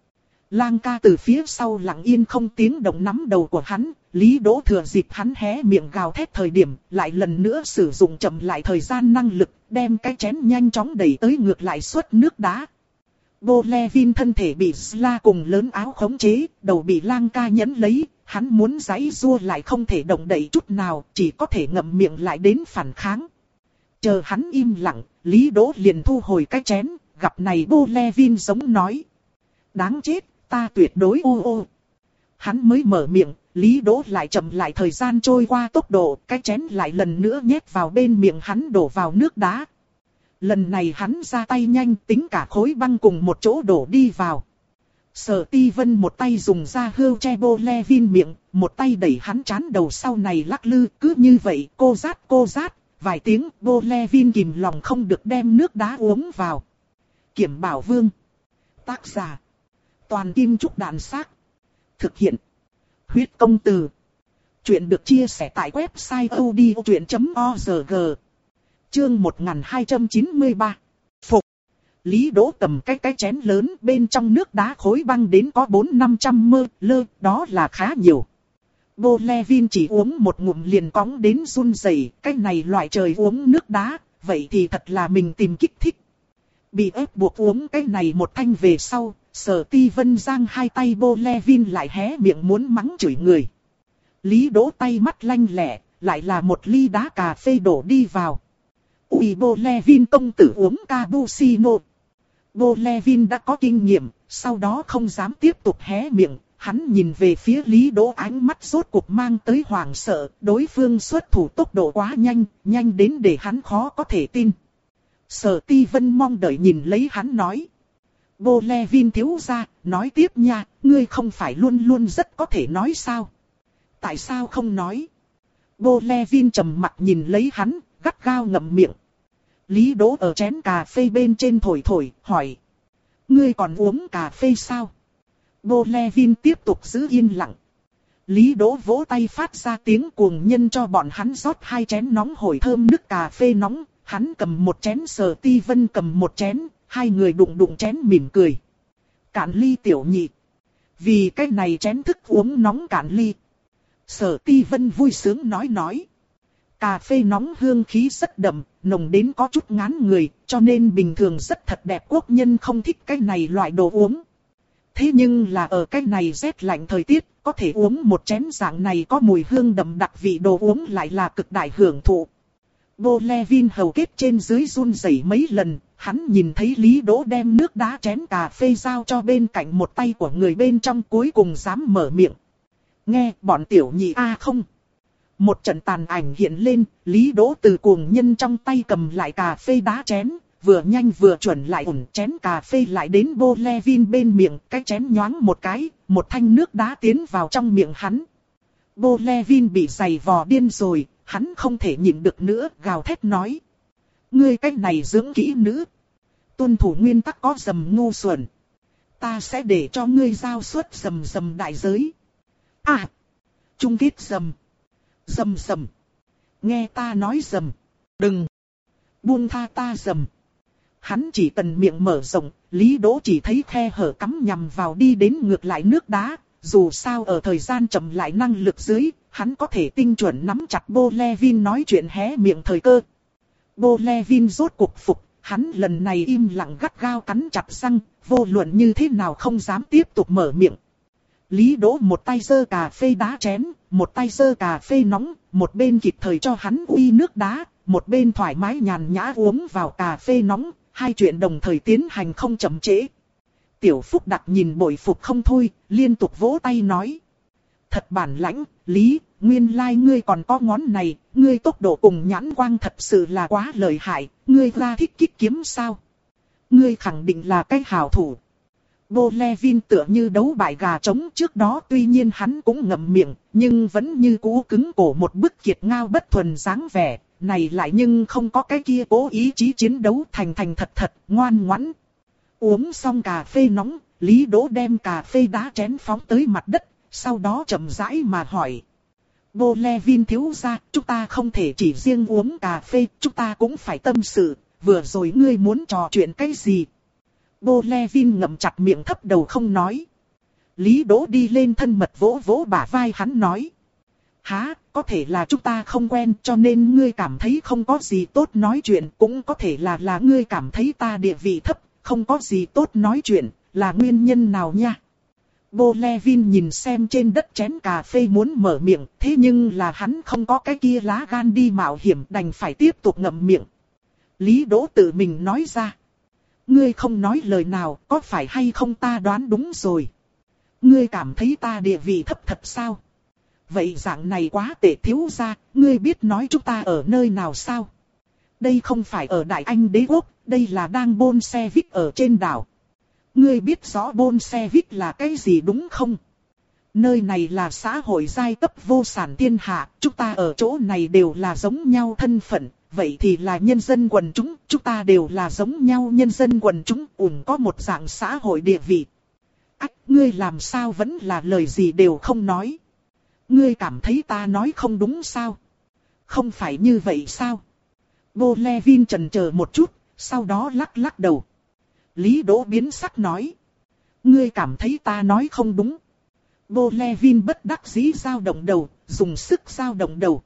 Speaker 1: Lang ca từ phía sau lặng yên không tiếng động nắm đầu của hắn, Lý Đỗ thừa dịp hắn hé miệng gào thét thời điểm, lại lần nữa sử dụng chậm lại thời gian năng lực, đem cái chén nhanh chóng đẩy tới ngược lại suốt nước đá. Bolevin thân thể bị Sla cùng lớn áo khống chế, đầu bị Lang ca nhấn lấy, hắn muốn giãy giụa lại không thể động đậy chút nào, chỉ có thể ngậm miệng lại đến phản kháng. Chờ hắn im lặng, Lý Đỗ liền thu hồi cái chén, gặp này Bolevin giống nói. Đáng chết, ta tuyệt đối ô ô. Hắn mới mở miệng, Lý Đỗ lại chậm lại thời gian trôi qua tốc độ, cái chén lại lần nữa nhét vào bên miệng hắn đổ vào nước đá. Lần này hắn ra tay nhanh, tính cả khối băng cùng một chỗ đổ đi vào. Sở Ti Vân một tay dùng ra hươu che Bolevin miệng, một tay đẩy hắn chán đầu sau này lắc lư, cứ như vậy cô rát cô rát, vài tiếng Bolevin kìm lòng không được đem nước đá uống vào. Kiểm Bảo Vương. Tác giả. Toàn Kim Trúc Đạn Xác. Thực hiện. Huyết Công Từ. Chuyện được chia sẻ tại website odchuyện chấm org. Chương một nghìn hai trăm chín mươi ba. Phục. Lý Đỗ cầm cái cái chén lớn, bên trong nước đá khối băng đến có bốn năm trăm mơ lơ, đó là khá nhiều. Bolevin chỉ uống một ngụm liền cóng đến run rẩy, cái này loại trời uống nước đá, vậy thì thật là mình tìm kích thích. Bị ép buộc uống cái này một thanh về sau, Sở Ti Vân giang hai tay Bolevin lại hé miệng muốn mắng chửi người. Lý Đỗ tay mắt lanh lẹ, lại là một ly đá cà phê đổ đi vào. Ui Bolevin công tử uống cappuccino. Bolevin đã có kinh nghiệm, sau đó không dám tiếp tục hé miệng, hắn nhìn về phía Lý Đỗ, ánh mắt rốt cuộc mang tới hoảng sợ, đối phương xuất thủ tốc độ quá nhanh, nhanh đến để hắn khó có thể tin. Sở Ti Vân mong đợi nhìn lấy hắn nói. Bolevin thiếu gia, nói tiếp nha, ngươi không phải luôn luôn rất có thể nói sao? Tại sao không nói? Bolevin trầm mặt nhìn lấy hắn, gắt gao ngậm miệng. Lý Đỗ ở chén cà phê bên trên thổi thổi, hỏi. Ngươi còn uống cà phê sao? Bolevin tiếp tục giữ yên lặng. Lý Đỗ vỗ tay phát ra tiếng cuồng nhân cho bọn hắn rót hai chén nóng hổi thơm nước cà phê nóng. Hắn cầm một chén, Sở Ti Vân cầm một chén, hai người đụng đụng chén mỉm cười. Cạn ly tiểu nhị. Vì cái này chén thức uống nóng cạn ly. Sở Ti Vân vui sướng nói nói. Cà phê nóng hương khí rất đậm, nồng đến có chút ngán người, cho nên bình thường rất thật đẹp quốc nhân không thích cái này loại đồ uống. Thế nhưng là ở cái này rét lạnh thời tiết, có thể uống một chén dạng này có mùi hương đậm đặc vị đồ uống lại là cực đại hưởng thụ. Bolevin hầu kết trên dưới run rẩy mấy lần, hắn nhìn thấy Lý Đỗ đem nước đá chén cà phê giao cho bên cạnh một tay của người bên trong, cuối cùng dám mở miệng. Nghe bọn tiểu nhị a không. Một trận tàn ảnh hiện lên, Lý Đỗ từ cuồng nhân trong tay cầm lại cà phê đá chén, vừa nhanh vừa chuẩn lại ổn chén cà phê lại đến Bolevin bên miệng, cái chén nhoáng một cái, một thanh nước đá tiến vào trong miệng hắn. Bolevin bị giày vò điên rồi, hắn không thể nhịn được nữa, gào thét nói. Ngươi cách này dưỡng kỹ nữ. Tuân thủ nguyên tắc có dầm ngu xuẩn. Ta sẽ để cho ngươi giao suất dầm dầm đại giới. À! Chung kết dầm. Dầm dầm. Nghe ta nói dầm. Đừng. Buông tha ta dầm. Hắn chỉ cần miệng mở rộng, Lý Đỗ chỉ thấy khe hở cắm nhằm vào đi đến ngược lại nước đá. Dù sao ở thời gian chậm lại năng lực dưới, hắn có thể tinh chuẩn nắm chặt Bolevin nói chuyện hé miệng thời cơ. Bolevin rốt cuộc phục, hắn lần này im lặng gắt gao cắn chặt răng, vô luận như thế nào không dám tiếp tục mở miệng. Lý Đỗ một tay giơ cà phê đá chén, một tay giơ cà phê nóng, một bên kịp thời cho hắn uy nước đá, một bên thoải mái nhàn nhã uống vào cà phê nóng, hai chuyện đồng thời tiến hành không chậm trễ. Tiểu Phúc Đặc nhìn bội phục không thôi, liên tục vỗ tay nói. Thật bản lãnh, Lý, nguyên lai like ngươi còn có ngón này, ngươi tốc độ cùng nhãn quang thật sự là quá lợi hại, ngươi ra thích kích kiếm sao? Ngươi khẳng định là cái hảo thủ. Bolevin tựa như đấu bại gà trống, trước đó tuy nhiên hắn cũng ngậm miệng, nhưng vẫn như cũ cứng cổ một bức kiệt ngao bất thuần dáng vẻ, này lại nhưng không có cái kia cố ý chí chiến đấu, thành thành thật thật, ngoan ngoãn. Uống xong cà phê nóng, Lý Đỗ đem cà phê đá chén phóng tới mặt đất, sau đó chậm rãi mà hỏi. Bolevin thiếu gia, chúng ta không thể chỉ riêng uống cà phê, chúng ta cũng phải tâm sự, vừa rồi ngươi muốn trò chuyện cái gì? Bolevin ngậm chặt miệng thấp đầu không nói. Lý Đỗ đi lên thân mật vỗ vỗ bả vai hắn nói. Hả, có thể là chúng ta không quen cho nên ngươi cảm thấy không có gì tốt nói chuyện. Cũng có thể là là ngươi cảm thấy ta địa vị thấp, không có gì tốt nói chuyện, là nguyên nhân nào nha? Bolevin nhìn xem trên đất chén cà phê muốn mở miệng, thế nhưng là hắn không có cái kia lá gan đi mạo hiểm đành phải tiếp tục ngậm miệng. Lý Đỗ tự mình nói ra. Ngươi không nói lời nào, có phải hay không ta đoán đúng rồi. Ngươi cảm thấy ta địa vị thấp thật sao? Vậy dạng này quá tệ thiếu gia, ngươi biết nói chúng ta ở nơi nào sao? Đây không phải ở Đại Anh đế quốc, đây là đang Bolshevik ở trên đảo. Ngươi biết rõ Bolshevik là cái gì đúng không? Nơi này là xã hội giai cấp vô sản thiên hạ, chúng ta ở chỗ này đều là giống nhau thân phận, vậy thì là nhân dân quần chúng, chúng ta đều là giống nhau nhân dân quần chúng, ủng có một dạng xã hội địa vị. Ách, ngươi làm sao vẫn là lời gì đều không nói? Ngươi cảm thấy ta nói không đúng sao? Không phải như vậy sao? Bolevin chần chờ một chút, sau đó lắc lắc đầu. Lý Đỗ biến sắc nói. Ngươi cảm thấy ta nói không đúng. Bolevin bất đắc dĩ dao động đầu, dùng sức dao động đầu.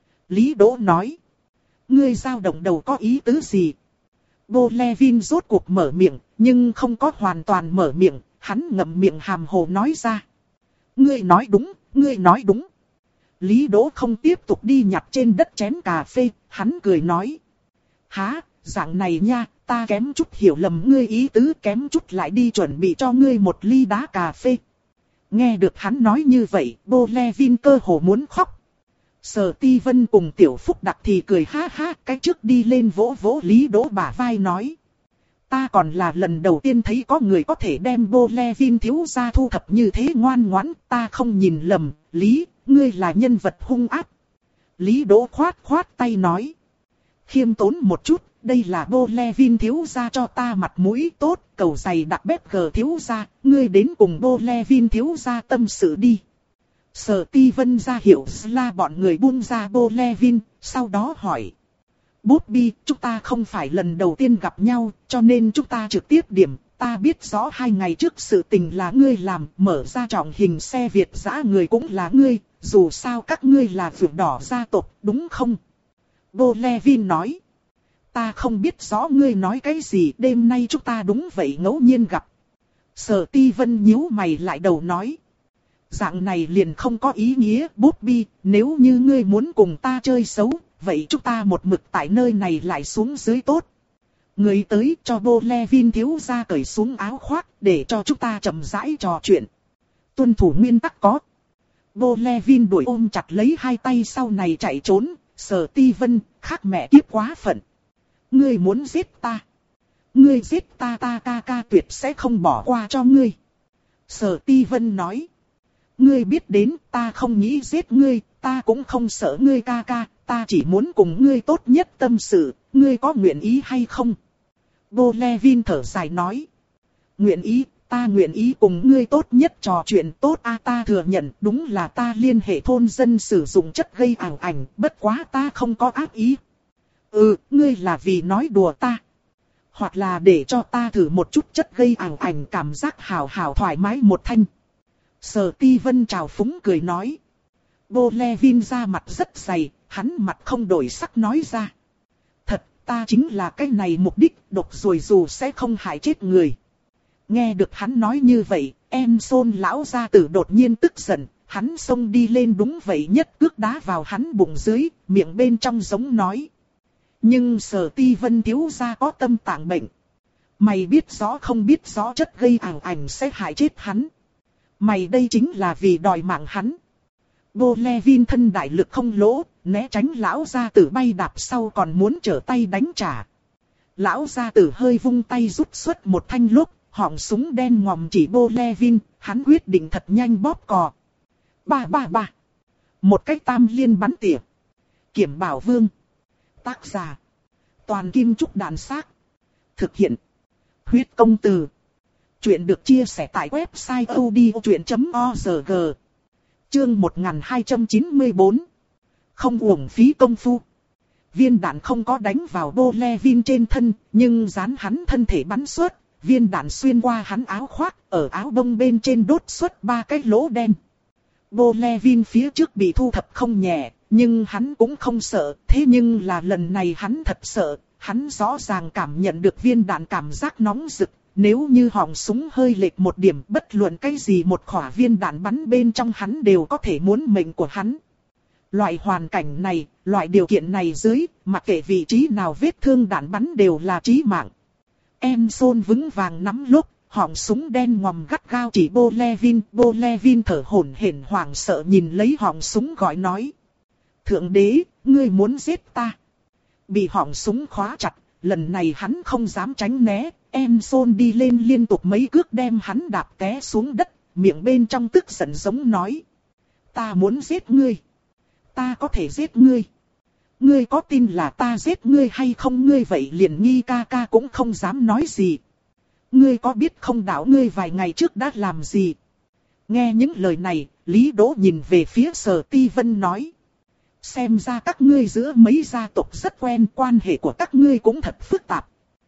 Speaker 1: Lý Đỗ nói. Ngươi dao động đầu có ý tứ gì? Bolevin rốt cuộc mở miệng, nhưng không có hoàn toàn mở miệng, hắn ngậm miệng hàm hồ nói ra. Ngươi nói đúng, ngươi nói đúng. Lý Đỗ không tiếp tục đi nhặt trên đất chén cà phê, hắn cười nói. Hả, dạng này nha, ta kém chút hiểu lầm ngươi ý tứ, kém chút lại đi chuẩn bị cho ngươi một ly đá cà phê. Nghe được hắn nói như vậy, Bolevin cơ hồ muốn khóc. Sở Ti Vân cùng Tiểu Phúc Đặc thì cười ha ha, cái trước đi lên vỗ vỗ Lý Đỗ bả vai nói. Ta còn là lần đầu tiên thấy có người có thể đem Bolevin thiếu gia thu thập như thế ngoan ngoãn, ta không nhìn lầm, Lý, ngươi là nhân vật hung ác. Lý Đỗ khoát khoát tay nói. Khiêm tốn một chút, đây là Bolevin thiếu gia cho ta mặt mũi tốt, cầu giày đặc bếp gờ thiếu gia, ngươi đến cùng Bolevin thiếu gia tâm sự đi. Sở Ti Vân ra hiệu là bọn người buông ra Bolevin, sau đó hỏi. Bobby, chúng ta không phải lần đầu tiên gặp nhau, cho nên chúng ta trực tiếp điểm. Ta biết rõ hai ngày trước sự tình là ngươi làm, mở ra trọng hình xe Việt dã người cũng là ngươi, dù sao các ngươi là vượt đỏ gia tộc, đúng không? Bolevin nói. Ta không biết rõ ngươi nói cái gì, đêm nay chúng ta đúng vậy ngẫu nhiên gặp. Sở Ti Vân nhíu mày lại đầu nói. Dạng này liền không có ý nghĩa, Bobby, nếu như ngươi muốn cùng ta chơi xấu, vậy chúng ta một mực tại nơi này lại xuống dưới tốt. Người tới cho Bolevin thiếu gia cởi xuống áo khoác, để cho chúng ta chậm rãi trò chuyện. Tuân thủ nguyên tắc có. Bolevin đuổi ôm chặt lấy hai tay sau này chạy trốn, Sở Ti Vân, khác mẹ kiếp quá phận. Ngươi muốn giết ta. Ngươi giết ta ta ca ca tuyệt sẽ không bỏ qua cho ngươi. Sở Ti Vân nói. Ngươi biết đến, ta không nghĩ giết ngươi, ta cũng không sợ ngươi ca ca, ta chỉ muốn cùng ngươi tốt nhất tâm sự, ngươi có nguyện ý hay không? Bolevin thở dài nói. Nguyện ý, ta nguyện ý cùng ngươi tốt nhất trò chuyện tốt a à, ta thừa nhận đúng là ta liên hệ thôn dân sử dụng chất gây ảo ảnh, bất quá ta không có ác ý. Ừ, ngươi là vì nói đùa ta. Hoặc là để cho ta thử một chút chất gây ảo ảnh cảm giác hào hào thoải mái một thanh. Sở Ti Vân trào phúng cười nói. Bolevin ra mặt rất dày, hắn mặt không đổi sắc nói ra. Thật, ta chính là cái này mục đích, độc rồi dù sẽ không hại chết người. Nghe được hắn nói như vậy, Enson lão gia tử đột nhiên tức giận, hắn xông đi lên đúng vậy nhất cước đá vào hắn bụng dưới, miệng bên trong giống nói. Nhưng Sở Ti Vân thiếu gia có tâm tạng bệnh. Mày biết rõ không biết rõ chất gây ảo ảnh sẽ hại chết hắn. Mày đây chính là vì đòi mạng hắn. Bolevin thân đại lực không lỗ, né tránh lão gia tử bay đạp sau còn muốn trở tay đánh trả. Lão gia tử hơi vung tay rút xuất một thanh lúc, họng súng đen ngòm chỉ Bolevin, hắn quyết định thật nhanh bóp cò. Ba ba ba. Một cái tam liên bắn tỉa. Kiểm Bảo Vương. Tác giả. Toàn Kim Trúc Đàn Xác. Thực hiện. Huyết Công Từ. Chuyện được chia sẻ tại website odchuyện chấm org. Chương một nghìn hai trăm chín mươi bốn. Không uổng phí công phu. Viên đạn không có đánh vào Bolevin trên thân, nhưng dán hắn thân thể bắn suốt, viên đạn xuyên qua hắn áo khoác, ở áo bông bên trên đốt xuất ba cái lỗ đen. Bolevin phía trước bị thu thập không nhẹ, nhưng hắn cũng không sợ, thế nhưng là lần này hắn thật sợ, hắn rõ ràng cảm nhận được viên đạn cảm giác nóng rực, nếu như họng súng hơi lệch một điểm, bất luận cái gì một khỏa viên đạn bắn bên trong hắn đều có thể muốn mệnh của hắn. Loại hoàn cảnh này, loại điều kiện này dưới, mặc kệ vị trí nào vết thương đạn bắn đều là chí mạng. Enson vững vàng nắm lúc, họng súng đen ngòm gắt gao chỉ Bolevin, Bolevin thở hổn hển hoảng sợ nhìn lấy họng súng gọi nói. Thượng đế, ngươi muốn giết ta. Bị họng súng khóa chặt, lần này hắn không dám tránh né, Enson đi lên liên tục mấy cước đem hắn đạp té xuống đất, miệng bên trong tức giận giống nói. Ta muốn giết ngươi. Ta có thể giết ngươi. Ngươi có tin là ta giết ngươi hay không? Ngươi vậy liền nghi ca ca cũng không dám nói gì. Ngươi có biết không đạo ngươi vài ngày trước đã làm gì? Nghe những lời này, Lý Đỗ nhìn về phía Sở Ti Vân nói. Xem ra các ngươi giữa mấy gia tộc rất quen, quan hệ của các ngươi cũng thật phức tạp.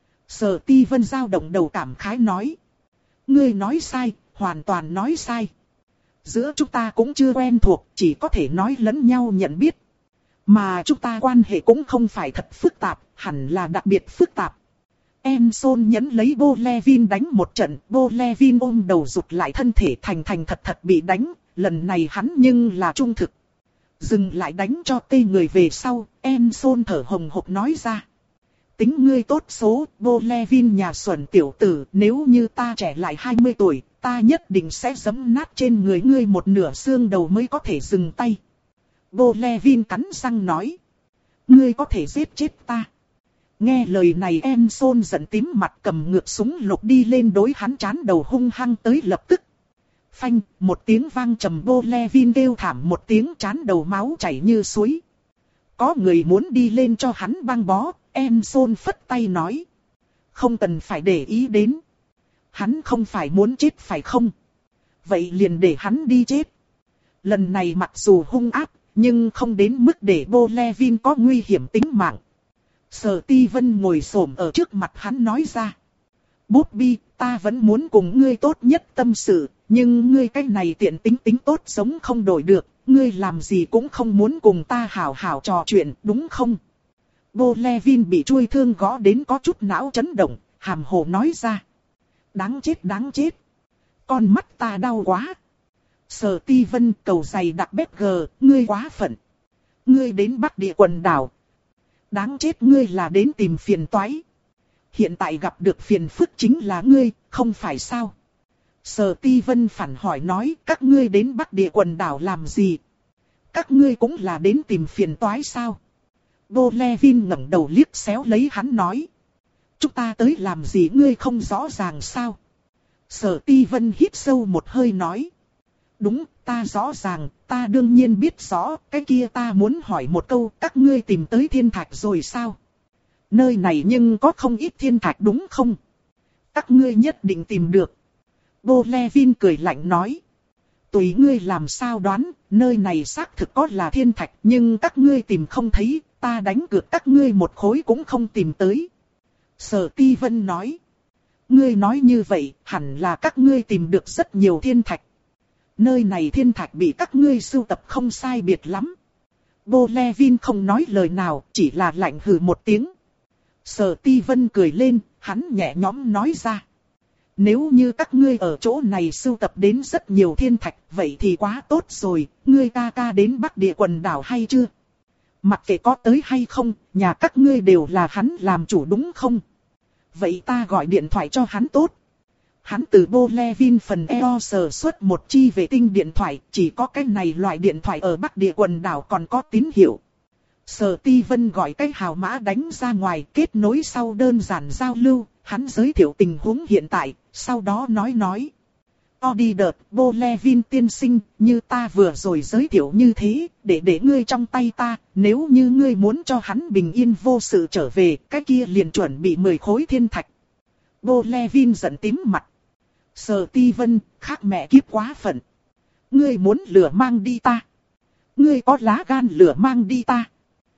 Speaker 1: Sở Ti Vân dao động đầu cảm khái nói. Ngươi nói sai, hoàn toàn nói sai. Giữa chúng ta cũng chưa quen thuộc, chỉ có thể nói lẫn nhau nhận biết. Mà chúng ta quan hệ cũng không phải thật phức tạp, hẳn là đặc biệt phức tạp. Enson nhấn lấy Bolevin đánh một trận, Bolevin ôm đầu rụt lại thân thể thành thành thật thật bị đánh, lần này hắn nhưng là trung thực. Dừng lại đánh cho tê người về sau, Enson thở hồng hộc nói ra. Tính ngươi tốt số, Bolevin nhà xuẩn tiểu tử, nếu như ta trẻ lại hai mươi tuổi, ta nhất định sẽ giẫm nát trên người ngươi một nửa xương đầu mới có thể dừng tay. Bolevin cắn răng nói. Ngươi có thể giết chết ta. Nghe lời này Enson giận tím mặt cầm ngược súng lục đi lên đối hắn chán đầu hung hăng tới lập tức. Phanh, một tiếng vang trầm Bolevin kêu thảm một tiếng chán đầu máu chảy như suối. Có người muốn đi lên cho hắn băng bó, Enson phất tay nói. Không cần phải để ý đến. Hắn không phải muốn chết phải không? Vậy liền để hắn đi chết. Lần này mặc dù hung ác, nhưng không đến mức để Bolevin có nguy hiểm tính mạng. Sở Ti Vân ngồi xổm ở trước mặt hắn nói ra. Bobby, ta vẫn muốn cùng ngươi tốt nhất tâm sự, nhưng ngươi cái này tiện tính tính tốt sống không đổi được, ngươi làm gì cũng không muốn cùng ta hảo hảo trò chuyện, đúng không? Bolevin bị chuôi thương gõ đến có chút não chấn động, hàm hồ nói ra. Đáng chết đáng chết. Con mắt ta đau quá. Sở Ti Vân cầu giày đặc bếp gờ, ngươi quá phận. Ngươi đến Bắc Địa quần đảo. Đáng chết ngươi là đến tìm phiền toái. Hiện tại gặp được phiền phức chính là ngươi, không phải sao? Sở Ti Vân phản hỏi nói, các ngươi đến Bắc Địa quần đảo làm gì? Các ngươi cũng là đến tìm phiền toái sao? Bolevin ngẩng đầu liếc xéo lấy hắn nói. Chúng ta tới làm gì ngươi không rõ ràng sao? Sở Ti Vân hít sâu một hơi nói. Đúng, ta rõ ràng, ta đương nhiên biết rõ, cái kia ta muốn hỏi một câu, các ngươi tìm tới thiên thạch rồi sao? Nơi này nhưng có không ít thiên thạch đúng không? Các ngươi nhất định tìm được. Bolevin cười lạnh nói. Tùy ngươi làm sao đoán, nơi này xác thực có là thiên thạch, nhưng các ngươi tìm không thấy, ta đánh cược các ngươi một khối cũng không tìm tới. Sở Ti Vân nói. Ngươi nói như vậy, hẳn là các ngươi tìm được rất nhiều thiên thạch. Nơi này thiên thạch bị các ngươi sưu tập không sai biệt lắm. Bolevin không nói lời nào, chỉ là lạnh hừ một tiếng. Sở Ti Vân cười lên, hắn nhẹ nhõm nói ra. Nếu như các ngươi ở chỗ này sưu tập đến rất nhiều thiên thạch, vậy thì quá tốt rồi, ngươi ca ca đến Bắc Địa quần đảo hay chưa? Mặc kệ có tới hay không, nhà các ngươi đều là hắn làm chủ đúng không? Vậy ta gọi điện thoại cho hắn tốt. Hắn từ Bolevin phần eo sờ xuất một chi vệ tinh điện thoại, chỉ có cái này loại điện thoại ở Bắc Địa quần đảo còn có tín hiệu. Sở Ti Vân gọi cái hào mã đánh ra ngoài, kết nối sau đơn giản giao lưu, hắn giới thiệu tình huống hiện tại, sau đó nói nói. Odi đợt, Bolevin tiên sinh, như ta vừa rồi giới thiệu như thế, để để ngươi trong tay ta, nếu như ngươi muốn cho hắn bình yên vô sự trở về, cái kia liền chuẩn bị mười khối thiên thạch. Bolevin giận tím mặt. Sở Ti Vân, khác mẹ kiếp quá phận. Ngươi muốn lừa mang đi ta. Ngươi có lá gan lừa mang đi ta.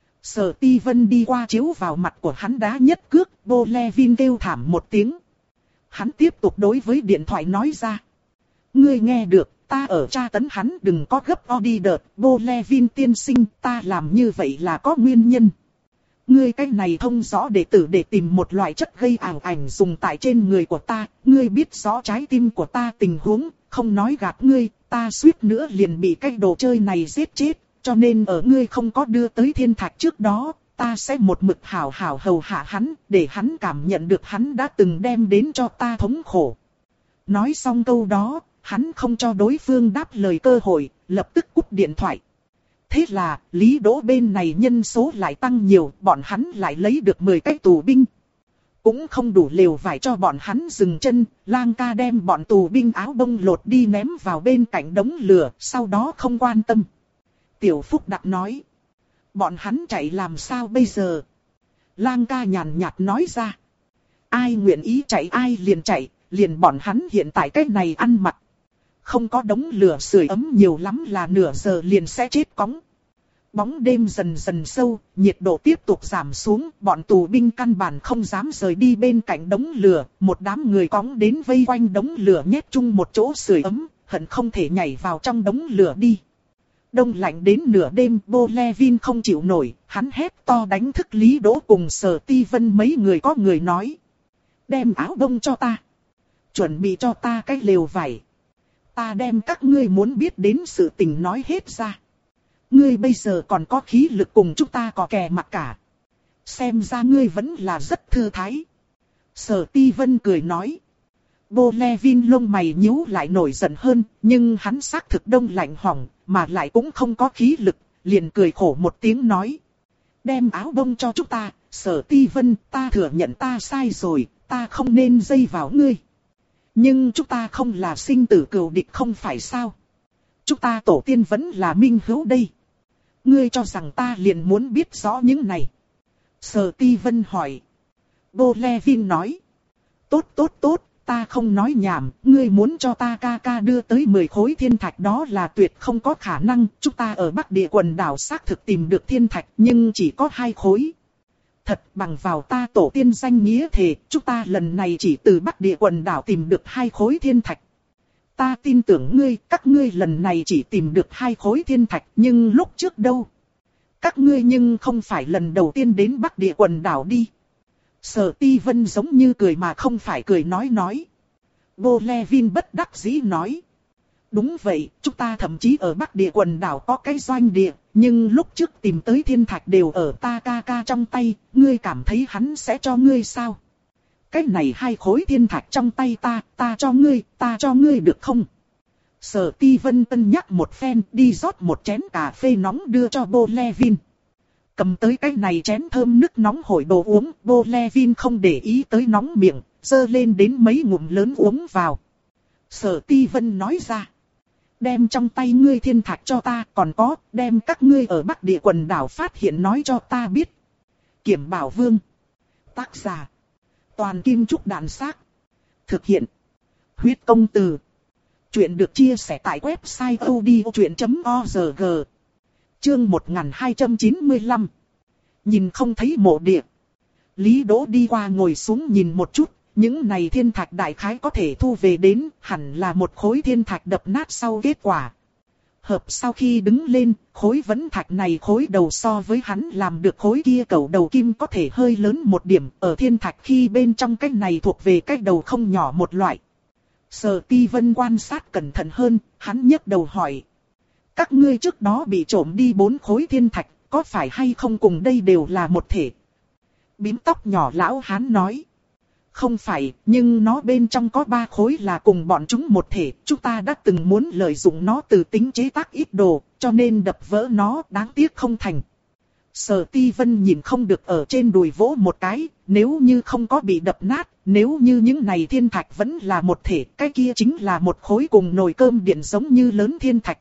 Speaker 1: Sở Ti Vân đi qua chiếu vào mặt của hắn đá nhất cước, Bolevin kêu thảm một tiếng. Hắn tiếp tục đối với điện thoại nói ra. Ngươi nghe được, ta ở tra tấn hắn đừng có gấp o đi đợt, Bolevin tiên sinh, ta làm như vậy là có nguyên nhân. Ngươi cái này thông rõ đệ tử để tìm một loại chất gây ảo ảnh dùng tại trên người của ta, ngươi biết rõ trái tim của ta tình huống, không nói gạt ngươi, ta suýt nữa liền bị cái đồ chơi này giết chết, cho nên ở ngươi không có đưa tới thiên thạch trước đó, ta sẽ một mực hảo hảo hầu hạ hắn, để hắn cảm nhận được hắn đã từng đem đến cho ta thống khổ. Nói xong câu đó, hắn không cho đối phương đáp lời cơ hội, lập tức cúp điện thoại. Thế là, Lý Đỗ bên này nhân số lại tăng nhiều, bọn hắn lại lấy được mười cái tù binh. Cũng không đủ lều vải cho bọn hắn dừng chân, Lang ca đem bọn tù binh áo bông lột đi ném vào bên cạnh đống lửa, sau đó không quan tâm. Tiểu Phúc Đặc nói, bọn hắn chạy làm sao bây giờ? Lang ca nhàn nhạt nói ra, ai nguyện ý chạy ai liền chạy, liền bọn hắn hiện tại cái này ăn mặc. Không có đống lửa sưởi ấm nhiều lắm là nửa giờ liền sẽ chết cóng. Bóng đêm dần dần sâu, nhiệt độ tiếp tục giảm xuống, bọn tù binh căn bản không dám rời đi bên cạnh đống lửa, một đám người cóng đến vây quanh đống lửa nhét chung một chỗ sưởi ấm, hận không thể nhảy vào trong đống lửa đi. Đông lạnh đến nửa đêm, Bolevin không chịu nổi, hắn hét to đánh thức Lý Đỗ cùng Sở Ti Vân mấy người có người nói. Đem áo bông cho ta. Chuẩn bị cho ta cái lều vải. Ta đem các ngươi muốn biết đến sự tình nói hết ra. Ngươi bây giờ còn có khí lực cùng chúng ta có kè mặt cả. Xem ra ngươi vẫn là rất thư thái. Sở Ti Vân cười nói. Bolevin lông mày nhíu lại nổi giận hơn, nhưng hắn xác thực đông lạnh hỏng, mà lại cũng không có khí lực, liền cười khổ một tiếng nói. Đem áo bông cho chúng ta, Sở Ti Vân, ta thừa nhận ta sai rồi, ta không nên dây vào ngươi. Nhưng chúng ta không là sinh tử cừu địch không phải sao? Chúng ta tổ tiên vẫn là minh hữu đây. Ngươi cho rằng ta liền muốn biết rõ những này. Sở Ti Vân hỏi. Bolevin nói. Tốt tốt tốt, ta không nói nhảm, ngươi muốn cho ta ca ca đưa tới mười khối thiên thạch đó là tuyệt không có khả năng. Chúng ta ở Bắc Địa quần đảo xác thực tìm được thiên thạch nhưng chỉ có hai khối. Thật bằng vào ta tổ tiên danh nghĩa thề, chúng ta lần này chỉ từ Bắc Địa quần đảo tìm được hai khối thiên thạch. Ta tin tưởng ngươi, các ngươi lần này chỉ tìm được hai khối thiên thạch, nhưng lúc trước đâu? Các ngươi nhưng không phải lần đầu tiên đến Bắc Địa quần đảo đi. Sở Ti Vân giống như cười mà không phải cười nói nói. Bolevin bất đắc dĩ nói. Đúng vậy, chúng ta thậm chí ở Bắc Địa quần đảo có cái doanh địa, nhưng lúc trước tìm tới thiên thạch đều ở ta ca ca trong tay, ngươi cảm thấy hắn sẽ cho ngươi sao? Cái này hai khối thiên thạch trong tay ta, ta cho ngươi, ta cho ngươi được không? Sở Ti Vân cân nhắc một phen, đi rót một chén cà phê nóng đưa cho Bolevin. Cầm tới cái này chén thơm nước nóng hổi đồ uống, Bolevin không để ý tới nóng miệng, dơ lên đến mấy ngụm lớn uống vào. Sở Ti Vân nói ra. Đem trong tay ngươi thiên thạch cho ta, còn có, đem các ngươi ở Bắc Địa quần đảo phát hiện nói cho ta biết. Kiểm Bảo Vương. Tác giả. Toàn Kim Trúc Đàn Xác. Thực hiện. Huyết Công Từ. Chuyện được chia sẻ tại website odchuyện chấm org. Chương một nghìn hai trăm chín mươi lăm. Nhìn không thấy mộ địa. Lý Đỗ đi qua ngồi xuống nhìn một chút. Những này thiên thạch đại khái có thể thu về đến, hẳn là một khối thiên thạch đập nát sau kết quả. Hợp sau khi đứng lên, khối vấn thạch này khối đầu so với hắn làm được khối kia cầu đầu kim có thể hơi lớn một điểm, ở thiên thạch khi bên trong cái này thuộc về cái đầu không nhỏ một loại. Sở Ti Vân quan sát cẩn thận hơn, hắn nhấc đầu hỏi. Các ngươi trước đó bị trộm đi bốn khối thiên thạch, có phải hay không cùng đây đều là một thể? Bím tóc nhỏ lão hán nói. Không phải, nhưng nó bên trong có ba khối là cùng bọn chúng một thể, chúng ta đã từng muốn lợi dụng nó từ tính chế tác ít đồ, cho nên đập vỡ nó, đáng tiếc không thành. Sở Ti Vân nhìn không được ở trên đùi vỗ một cái, nếu như không có bị đập nát, nếu như những này thiên thạch vẫn là một thể, cái kia chính là một khối cùng nồi cơm điện giống như lớn thiên thạch.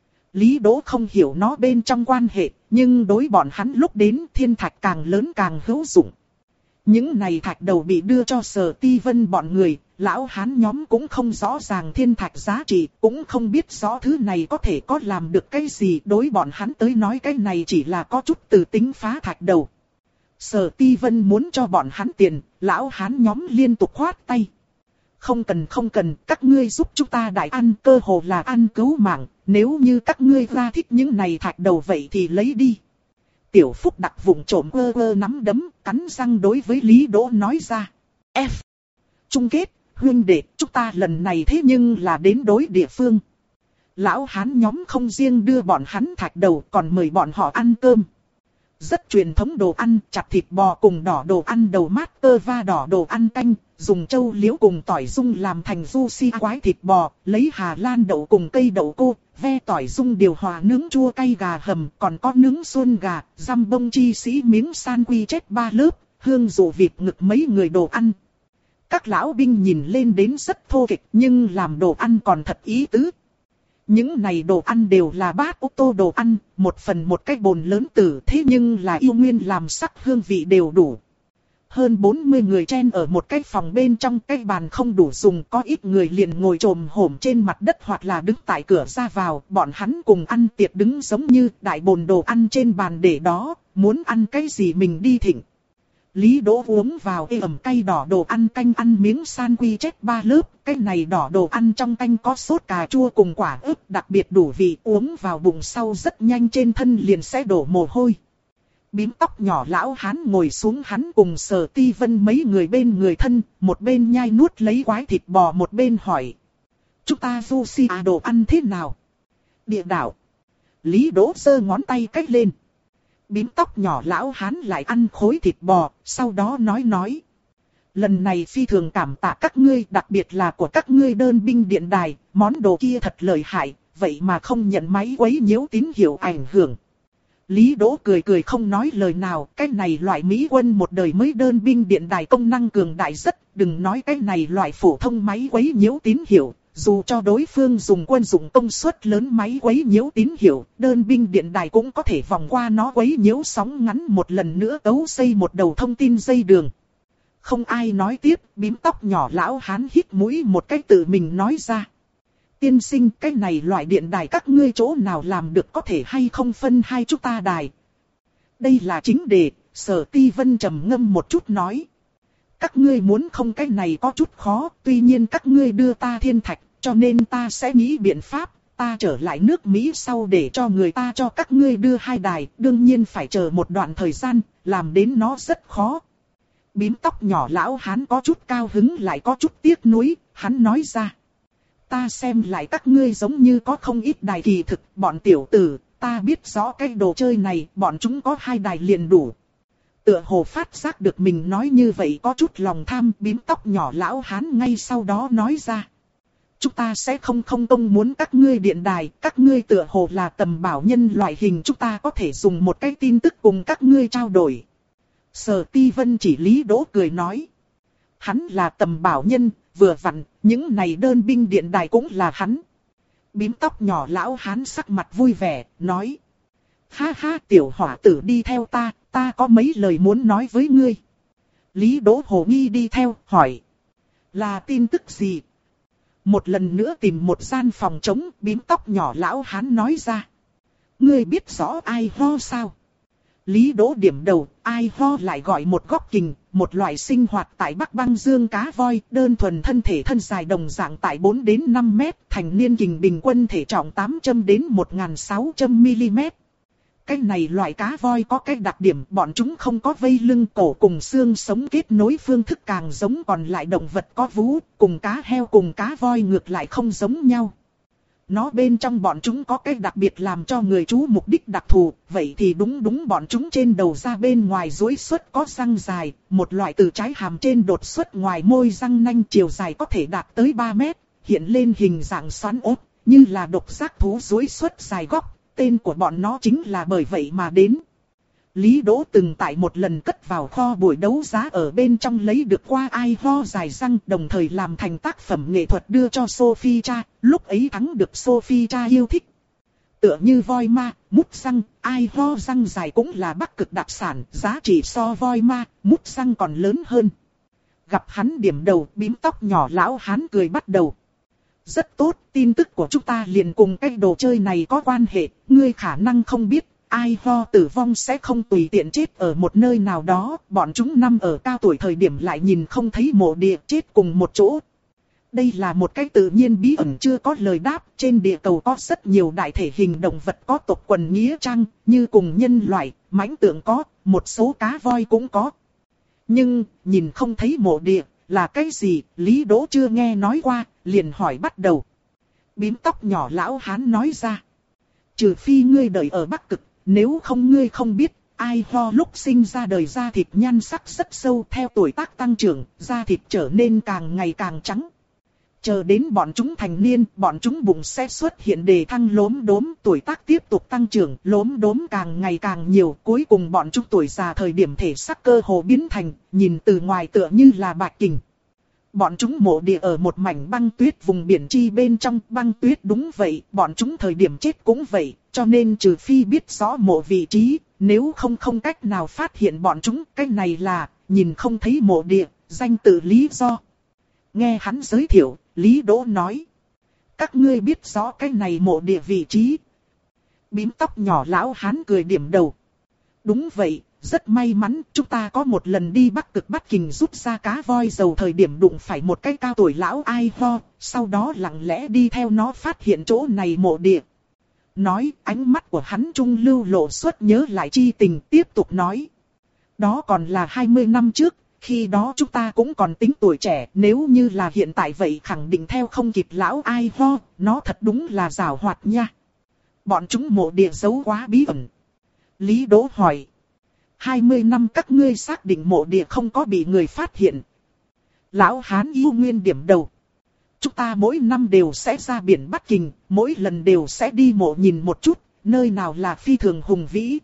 Speaker 1: Lý Đỗ không hiểu nó bên trong quan hệ, nhưng đối bọn hắn lúc đến thiên thạch càng lớn càng hữu dụng. Những này thạch đầu bị đưa cho Sở Ti Vân bọn người, lão hán nhóm cũng không rõ ràng thiên thạch giá trị, cũng không biết rõ thứ này có thể có làm được cái gì, đối bọn hắn tới nói cái này chỉ là có chút từ tính phá thạch đầu. Sở Ti Vân muốn cho bọn hắn tiền, lão hán nhóm liên tục khoát tay. Không cần không cần, các ngươi giúp chúng ta đại ăn, cơ hồ là ăn cứu mạng, nếu như các ngươi ra thích những này thạch đầu vậy thì lấy đi. Tiểu Phúc Đặc vụng trộm ơ ơ nắm đấm, cắn răng đối với Lý Đỗ nói ra. F. Chung kết, huynh đệ, chúng ta lần này thế nhưng là đến đối địa phương. Lão hán nhóm không riêng đưa bọn hắn thạch đầu còn mời bọn họ ăn cơm. Rất truyền thống đồ ăn, chặt thịt bò cùng đỏ đồ ăn đầu mát tơ va đỏ đồ ăn canh, dùng châu liễu cùng tỏi dung làm thành sushi quái thịt bò, lấy Hà Lan đậu cùng cây đậu cô, ve tỏi dung điều hòa nướng chua cay gà hầm, còn có nướng xuân gà, răm bông chi sĩ miếng san quy chết ba lớp, hương rượu vịt ngực mấy người đồ ăn. Các lão binh nhìn lên đến rất thô kịch nhưng làm đồ ăn còn thật ý tứ. Những này đồ ăn đều là bát ô tô đồ ăn, một phần một cái bồn lớn tử thế nhưng là yêu nguyên làm sắc hương vị đều đủ. Hơn bốn mươi người chen ở một cái phòng bên trong, cái bàn không đủ dùng, có ít người liền ngồi trồm hổm trên mặt đất hoặc là đứng tại cửa ra vào, bọn hắn cùng ăn tiệc đứng giống như đại bồn đồ ăn trên bàn để đó, muốn ăn cái gì mình đi thịnh. Lý Đỗ uống vào ê ẩm cay đỏ đồ ăn canh ăn miếng san quy chết ba lớp, cái này đỏ đồ ăn trong canh có sốt cà chua cùng quả ớt đặc biệt đủ vị, uống vào bụng sau rất nhanh trên thân liền sẽ đổ mồ hôi. Bím tóc nhỏ lão hán ngồi xuống hắn cùng Sở Ti Vân mấy người bên người thân, một bên nhai nuốt lấy quái thịt bò một bên hỏi. Chúng ta sushi à đồ ăn thế nào? Địa đạo. Lý Đỗ giơ ngón tay cách lên. Bím tóc nhỏ lão hán lại ăn khối thịt bò, sau đó nói nói. Lần này phi thường cảm tạ các ngươi, đặc biệt là của các ngươi đơn binh điện đài, món đồ kia thật lợi hại, vậy mà không nhận máy quấy nhiễu tín hiệu ảnh hưởng. Lý Đỗ cười cười không nói lời nào, cái này loại Mỹ quân một đời mới đơn binh điện đài công năng cường đại rất, đừng nói cái này loại phổ thông máy quấy nhiễu tín hiệu. Dù cho đối phương dùng quân dụng công suất lớn máy quấy nhiễu tín hiệu, đơn binh điện đài cũng có thể vòng qua nó quấy nhiễu sóng ngắn một lần nữa cấu xây một đầu thông tin dây đường. Không ai nói tiếp, bím tóc nhỏ lão hán hít mũi một cái tự mình nói ra. Tiên sinh, cái này loại điện đài các ngươi chỗ nào làm được, có thể hay không phân hai chúng ta đài? Đây là chính đề, Sở Ti Vân trầm ngâm một chút nói. Các ngươi muốn không cái này có chút khó, tuy nhiên các ngươi đưa ta thiên thạch, cho nên ta sẽ nghĩ biện pháp, ta trở lại nước Mỹ sau để cho người ta cho các ngươi đưa hai đài, đương nhiên phải chờ một đoạn thời gian, làm đến nó rất khó. Bím tóc nhỏ lão hán có chút cao hứng lại có chút tiếc nuối, hắn nói ra. Ta xem lại các ngươi giống như có không ít đài kỳ thực, bọn tiểu tử, ta biết rõ cái đồ chơi này, bọn chúng có hai đài liền đủ. Tựa hồ phát giác được mình nói như vậy có chút lòng tham, bím tóc nhỏ lão hán ngay sau đó nói ra. Chúng ta sẽ không không công muốn các ngươi điện đài, các ngươi tựa hồ là tầm bảo nhân loại hình, chúng ta có thể dùng một cái tin tức cùng các ngươi trao đổi. Sở Ti Vân chỉ Lý Đỗ cười nói. Hắn là tầm bảo nhân, vừa vặn, những này đơn binh điện đài cũng là hắn. Bím tóc nhỏ lão hán sắc mặt vui vẻ, nói. Ha ha, tiểu hỏa tử đi theo ta, ta có mấy lời muốn nói với ngươi. Lý Đỗ hồ nghi đi theo, hỏi. Là tin tức gì? Một lần nữa tìm một gian phòng trống, bím tóc nhỏ lão hán nói ra. Ngươi biết rõ ai ho sao? Lý Đỗ điểm đầu, ai ho lại gọi một góc kình, một loại sinh hoạt tại Bắc Băng Dương cá voi, đơn thuần thân thể thân dài đồng dạng tại bốn đến năm mét, thành niên kình bình quân thể trọng tám trăm đến một nghìn sáu trăm mi-li-mét. Cái này loại cá voi có cái đặc điểm, bọn chúng không có vây lưng cổ cùng xương sống kết nối, phương thức càng giống còn lại động vật có vú, cùng cá heo cùng cá voi ngược lại không giống nhau. Nó bên trong bọn chúng có cái đặc biệt làm cho người chú mục đích đặc thù, vậy thì đúng đúng bọn chúng trên đầu ra bên ngoài duỗi xuất có răng dài, một loại từ trái hàm trên đột xuất ngoài môi răng nanh chiều dài có thể đạt tới ba mét, hiện lên hình dạng xoắn ốc, như là độc giác thú duỗi xuất dài góc, tên của bọn nó chính là bởi vậy mà đến. Lý Đỗ từng tại một lần cất vào kho buổi đấu giá ở bên trong lấy được qua ai ho dài răng, đồng thời làm thành tác phẩm nghệ thuật đưa cho Sophie cha, lúc ấy thắng được Sophie cha yêu thích. Tựa như voi ma, mút răng, ai ho răng dài cũng là Bắc Cực đặc sản, giá trị so voi ma, mút răng còn lớn hơn. Gặp hắn điểm đầu, bím tóc nhỏ lão hán cười bắt đầu. Rất tốt, tin tức của chúng ta liền cùng cái đồ chơi này có quan hệ, ngươi khả năng không biết. Ai ho tử vong sẽ không tùy tiện chết ở một nơi nào đó, bọn chúng năm ở cao tuổi thời điểm lại nhìn không thấy mộ địa chết cùng một chỗ. Đây là một cái tự nhiên bí ẩn chưa có lời đáp. Trên địa cầu có rất nhiều đại thể hình động vật có tộc quần nghĩa trang, như cùng nhân loại, mãnh tượng có, một số cá voi cũng có. Nhưng, nhìn không thấy mộ địa, là cái gì, Lý Đỗ chưa nghe nói qua, liền hỏi bắt đầu. Bím tóc nhỏ lão hán nói ra. Trừ phi ngươi đợi ở Bắc Cực, nếu không ngươi không biết, ai ho lúc sinh ra đời da thịt nhan sắc rất sâu, theo tuổi tác tăng trưởng, da thịt trở nên càng ngày càng trắng. Chờ đến bọn chúng thành niên, bọn chúng bụng sẽ xuất hiện đề thăng lốm đốm, tuổi tác tiếp tục tăng trưởng, lốm đốm càng ngày càng nhiều, cuối cùng bọn chúng tuổi già thời điểm thể sắc cơ hồ biến thành, nhìn từ ngoài tựa như là bạch kình. Bọn chúng mộ địa ở một mảnh băng tuyết vùng biển chi bên trong, băng tuyết đúng vậy, bọn chúng thời điểm chết cũng vậy, cho nên trừ phi biết rõ mộ vị trí, nếu không không cách nào phát hiện bọn chúng, cái này là, nhìn không thấy mộ địa, danh tự lý do. Nghe hắn giới thiệu, Lý Đỗ nói. Các ngươi biết rõ cái này mộ địa vị trí. Bím tóc nhỏ lão hán cười điểm đầu. Đúng vậy, rất may mắn, chúng ta có một lần đi Bắc Cực bắt kình rút ra cá voi dầu thời điểm đụng phải một cái cao tuổi lão ai ho, sau đó lặng lẽ đi theo nó phát hiện chỗ này mộ địa. Nói, ánh mắt của hắn trung lưu lộ suốt nhớ lại chi tình, tiếp tục nói. Đó còn là hai mươi năm trước, khi đó chúng ta cũng còn tính tuổi trẻ, nếu như là hiện tại vậy khẳng định theo không kịp lão ai ho, nó thật đúng là giàu hoạt nha. Bọn chúng mộ địa giấu quá bí ẩn. Lý Đỗ hỏi. hai mươi năm các ngươi xác định mộ địa không có bị người phát hiện. Lão hán yêu nguyên điểm đầu. Chúng ta mỗi năm đều sẽ ra biển bắt kình, mỗi lần đều sẽ đi mộ nhìn một chút, nơi nào là phi thường hùng vĩ.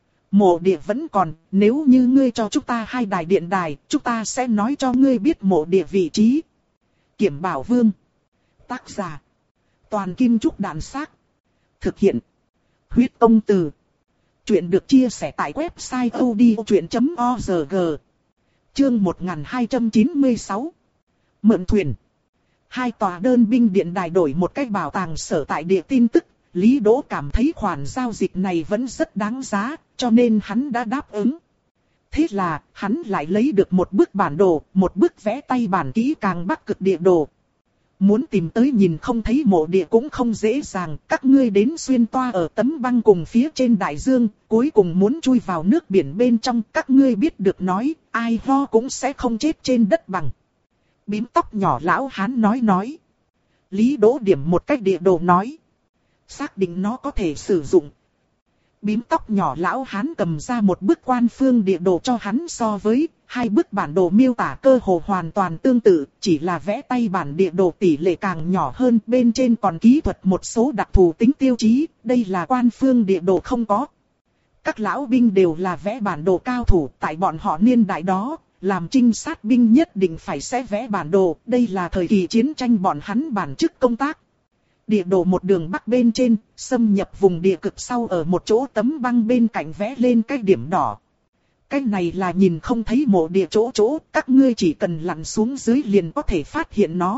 Speaker 1: Mộ địa vẫn còn, nếu như ngươi cho chúng ta hai đài điện đài, chúng ta sẽ nói cho ngươi biết mộ địa vị trí. Kiểm Bảo Vương. Tác giả. Toàn Kim Trúc Đạn Xác. Thực hiện. Huyết Công Từ. Chuyện được chia sẻ tại website odchuyện chấm org. Chương một nghìn hai trăm chín mươi sáu. Mượn thuyền. Hai tòa đơn binh điện đài đổi một cái bảo tàng sở tại địa tin tức. Lý Đỗ cảm thấy khoản giao dịch này vẫn rất đáng giá, cho nên hắn đã đáp ứng. Thế là, hắn lại lấy được một bức bản đồ, một bức vẽ tay bản kỹ càng Bắc Cực địa đồ. Muốn tìm tới nhìn không thấy mộ địa cũng không dễ dàng, các ngươi đến xuyên toa ở tấm băng cùng phía trên đại dương, cuối cùng muốn chui vào nước biển bên trong, các ngươi biết được nói, ai ho cũng sẽ không chết trên đất bằng. Bím tóc nhỏ lão hán nói nói. Lý Đỗ điểm một cách địa đồ nói. Xác định nó có thể sử dụng. Bím tóc nhỏ lão hán cầm ra một bức quan phương địa đồ cho hắn so với, hai bức bản đồ miêu tả cơ hồ hoàn toàn tương tự, chỉ là vẽ tay bản địa đồ tỷ lệ càng nhỏ hơn, bên trên còn kỹ thuật một số đặc thù tính tiêu chí, đây là quan phương địa đồ không có. Các lão binh đều là vẽ bản đồ cao thủ, tại bọn họ niên đại đó, làm trinh sát binh nhất định phải sẽ vẽ bản đồ, đây là thời kỳ chiến tranh bọn hắn bản chức công tác. Địa đồ một đường bắc bên trên, xâm nhập vùng địa cực sau ở một chỗ tấm băng bên cạnh vẽ lên cái điểm đỏ. Cái này là nhìn không thấy mộ địa chỗ chỗ, các ngươi chỉ cần lặn xuống dưới liền có thể phát hiện nó.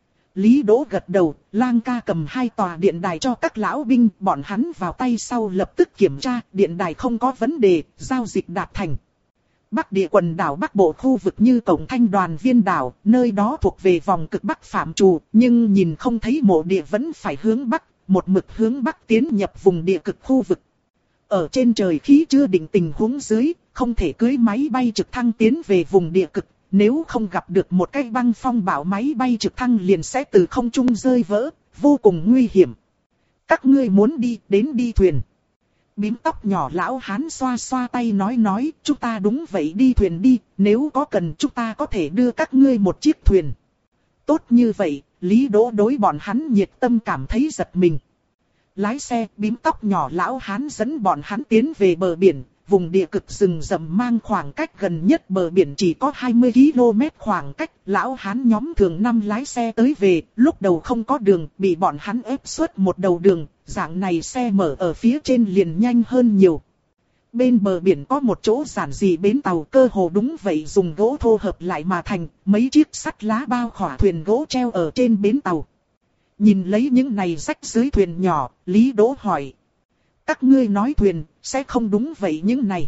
Speaker 1: Lý Đỗ gật đầu, Lang ca cầm hai tòa điện đài cho các lão binh, bọn hắn vào tay sau lập tức kiểm tra, điện đài không có vấn đề, giao dịch đạt thành. Bắc địa quần đảo Bắc Bộ khu vực như Cổng Thanh Đoàn Viên đảo, nơi đó thuộc về vòng cực Bắc phạm trù, nhưng nhìn không thấy mộ địa vẫn phải hướng Bắc, một mực hướng Bắc tiến nhập vùng địa cực khu vực. Ở trên trời khí chưa định tình huống dưới, không thể cưỡi máy bay trực thăng tiến về vùng địa cực, nếu không gặp được một cái băng phong bão máy bay trực thăng liền sẽ từ không trung rơi vỡ, vô cùng nguy hiểm. Các ngươi muốn đi, đến đi thuyền. Bím tóc nhỏ lão hán xoa xoa tay nói nói, chúng ta đúng vậy đi thuyền đi, nếu có cần chúng ta có thể đưa các ngươi một chiếc thuyền. Tốt như vậy, Lý Đỗ đối bọn hắn nhiệt tâm cảm thấy giật mình. Lái xe, bím tóc nhỏ lão hán dẫn bọn hắn tiến về bờ biển, vùng địa cực rừng rậm mang khoảng cách gần nhất bờ biển chỉ có hai mươi ki lô mét khoảng cách, lão hán nhóm thường năm lái xe tới về, lúc đầu không có đường, bị bọn hắn ép suốt một đầu đường, dạng này xe mở ở phía trên liền nhanh hơn nhiều. Bên bờ biển có một chỗ giản dị bến tàu cơ hồ đúng vậy dùng gỗ thô hợp lại mà thành, mấy chiếc sắt lá bao khỏa thuyền gỗ treo ở trên bến tàu. Nhìn lấy những này rách dưới thuyền nhỏ, Lý Đỗ hỏi. Các ngươi nói thuyền, sẽ không đúng vậy những này.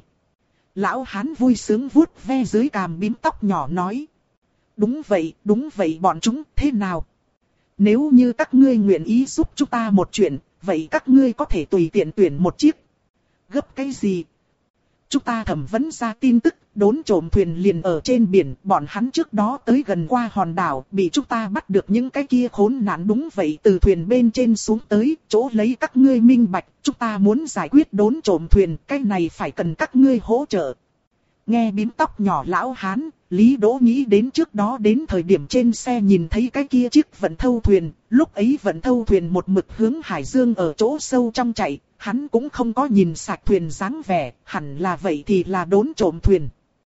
Speaker 1: Lão hán vui sướng vuốt ve dưới cằm bím tóc nhỏ nói. Đúng vậy, đúng vậy bọn chúng, thế nào, Nếu như các ngươi nguyện ý giúp chúng ta một chuyện, vậy các ngươi có thể tùy tiện tuyển một chiếc. Gấp cái gì? Chúng ta thẩm vấn ra tin tức, đốn trộm thuyền liền ở trên biển, bọn hắn trước đó tới gần qua hòn đảo, bị chúng ta bắt được những cái kia khốn nạn. Đúng vậy, từ thuyền bên trên xuống tới, chỗ lấy các ngươi minh bạch, chúng ta muốn giải quyết đốn trộm thuyền, cái này phải cần các ngươi hỗ trợ. Nghe bím tóc nhỏ lão hán, Lý Đỗ nghĩ đến trước đó đến thời điểm trên xe nhìn thấy cái kia chiếc vận thâu thuyền, lúc ấy vận thâu thuyền một mực hướng hải dương ở chỗ sâu trong chạy, hắn cũng không có nhìn sạch thuyền dáng vẻ, hẳn là vậy thì là đốn trộm thuyền.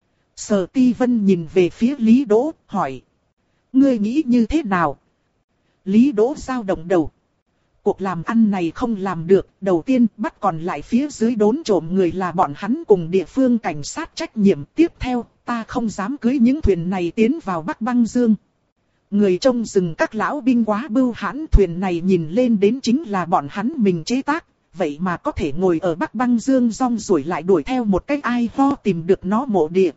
Speaker 1: Sở Ti Vân nhìn về phía Lý Đỗ, hỏi. Ngươi nghĩ như thế nào? Lý Đỗ dao động đầu. Cuộc làm ăn này không làm được, đầu tiên bắt còn lại phía dưới đốn trộm người là bọn hắn cùng địa phương cảnh sát trách nhiệm. Tiếp theo, ta không dám cưới những thuyền này tiến vào Bắc Băng Dương. Người trông rừng các lão binh quá bưu hãn, thuyền này nhìn lên đến chính là bọn hắn mình chế tác. Vậy mà có thể ngồi ở Bắc Băng Dương rong ruổi lại đuổi theo một cách ai ho tìm được nó mộ địa.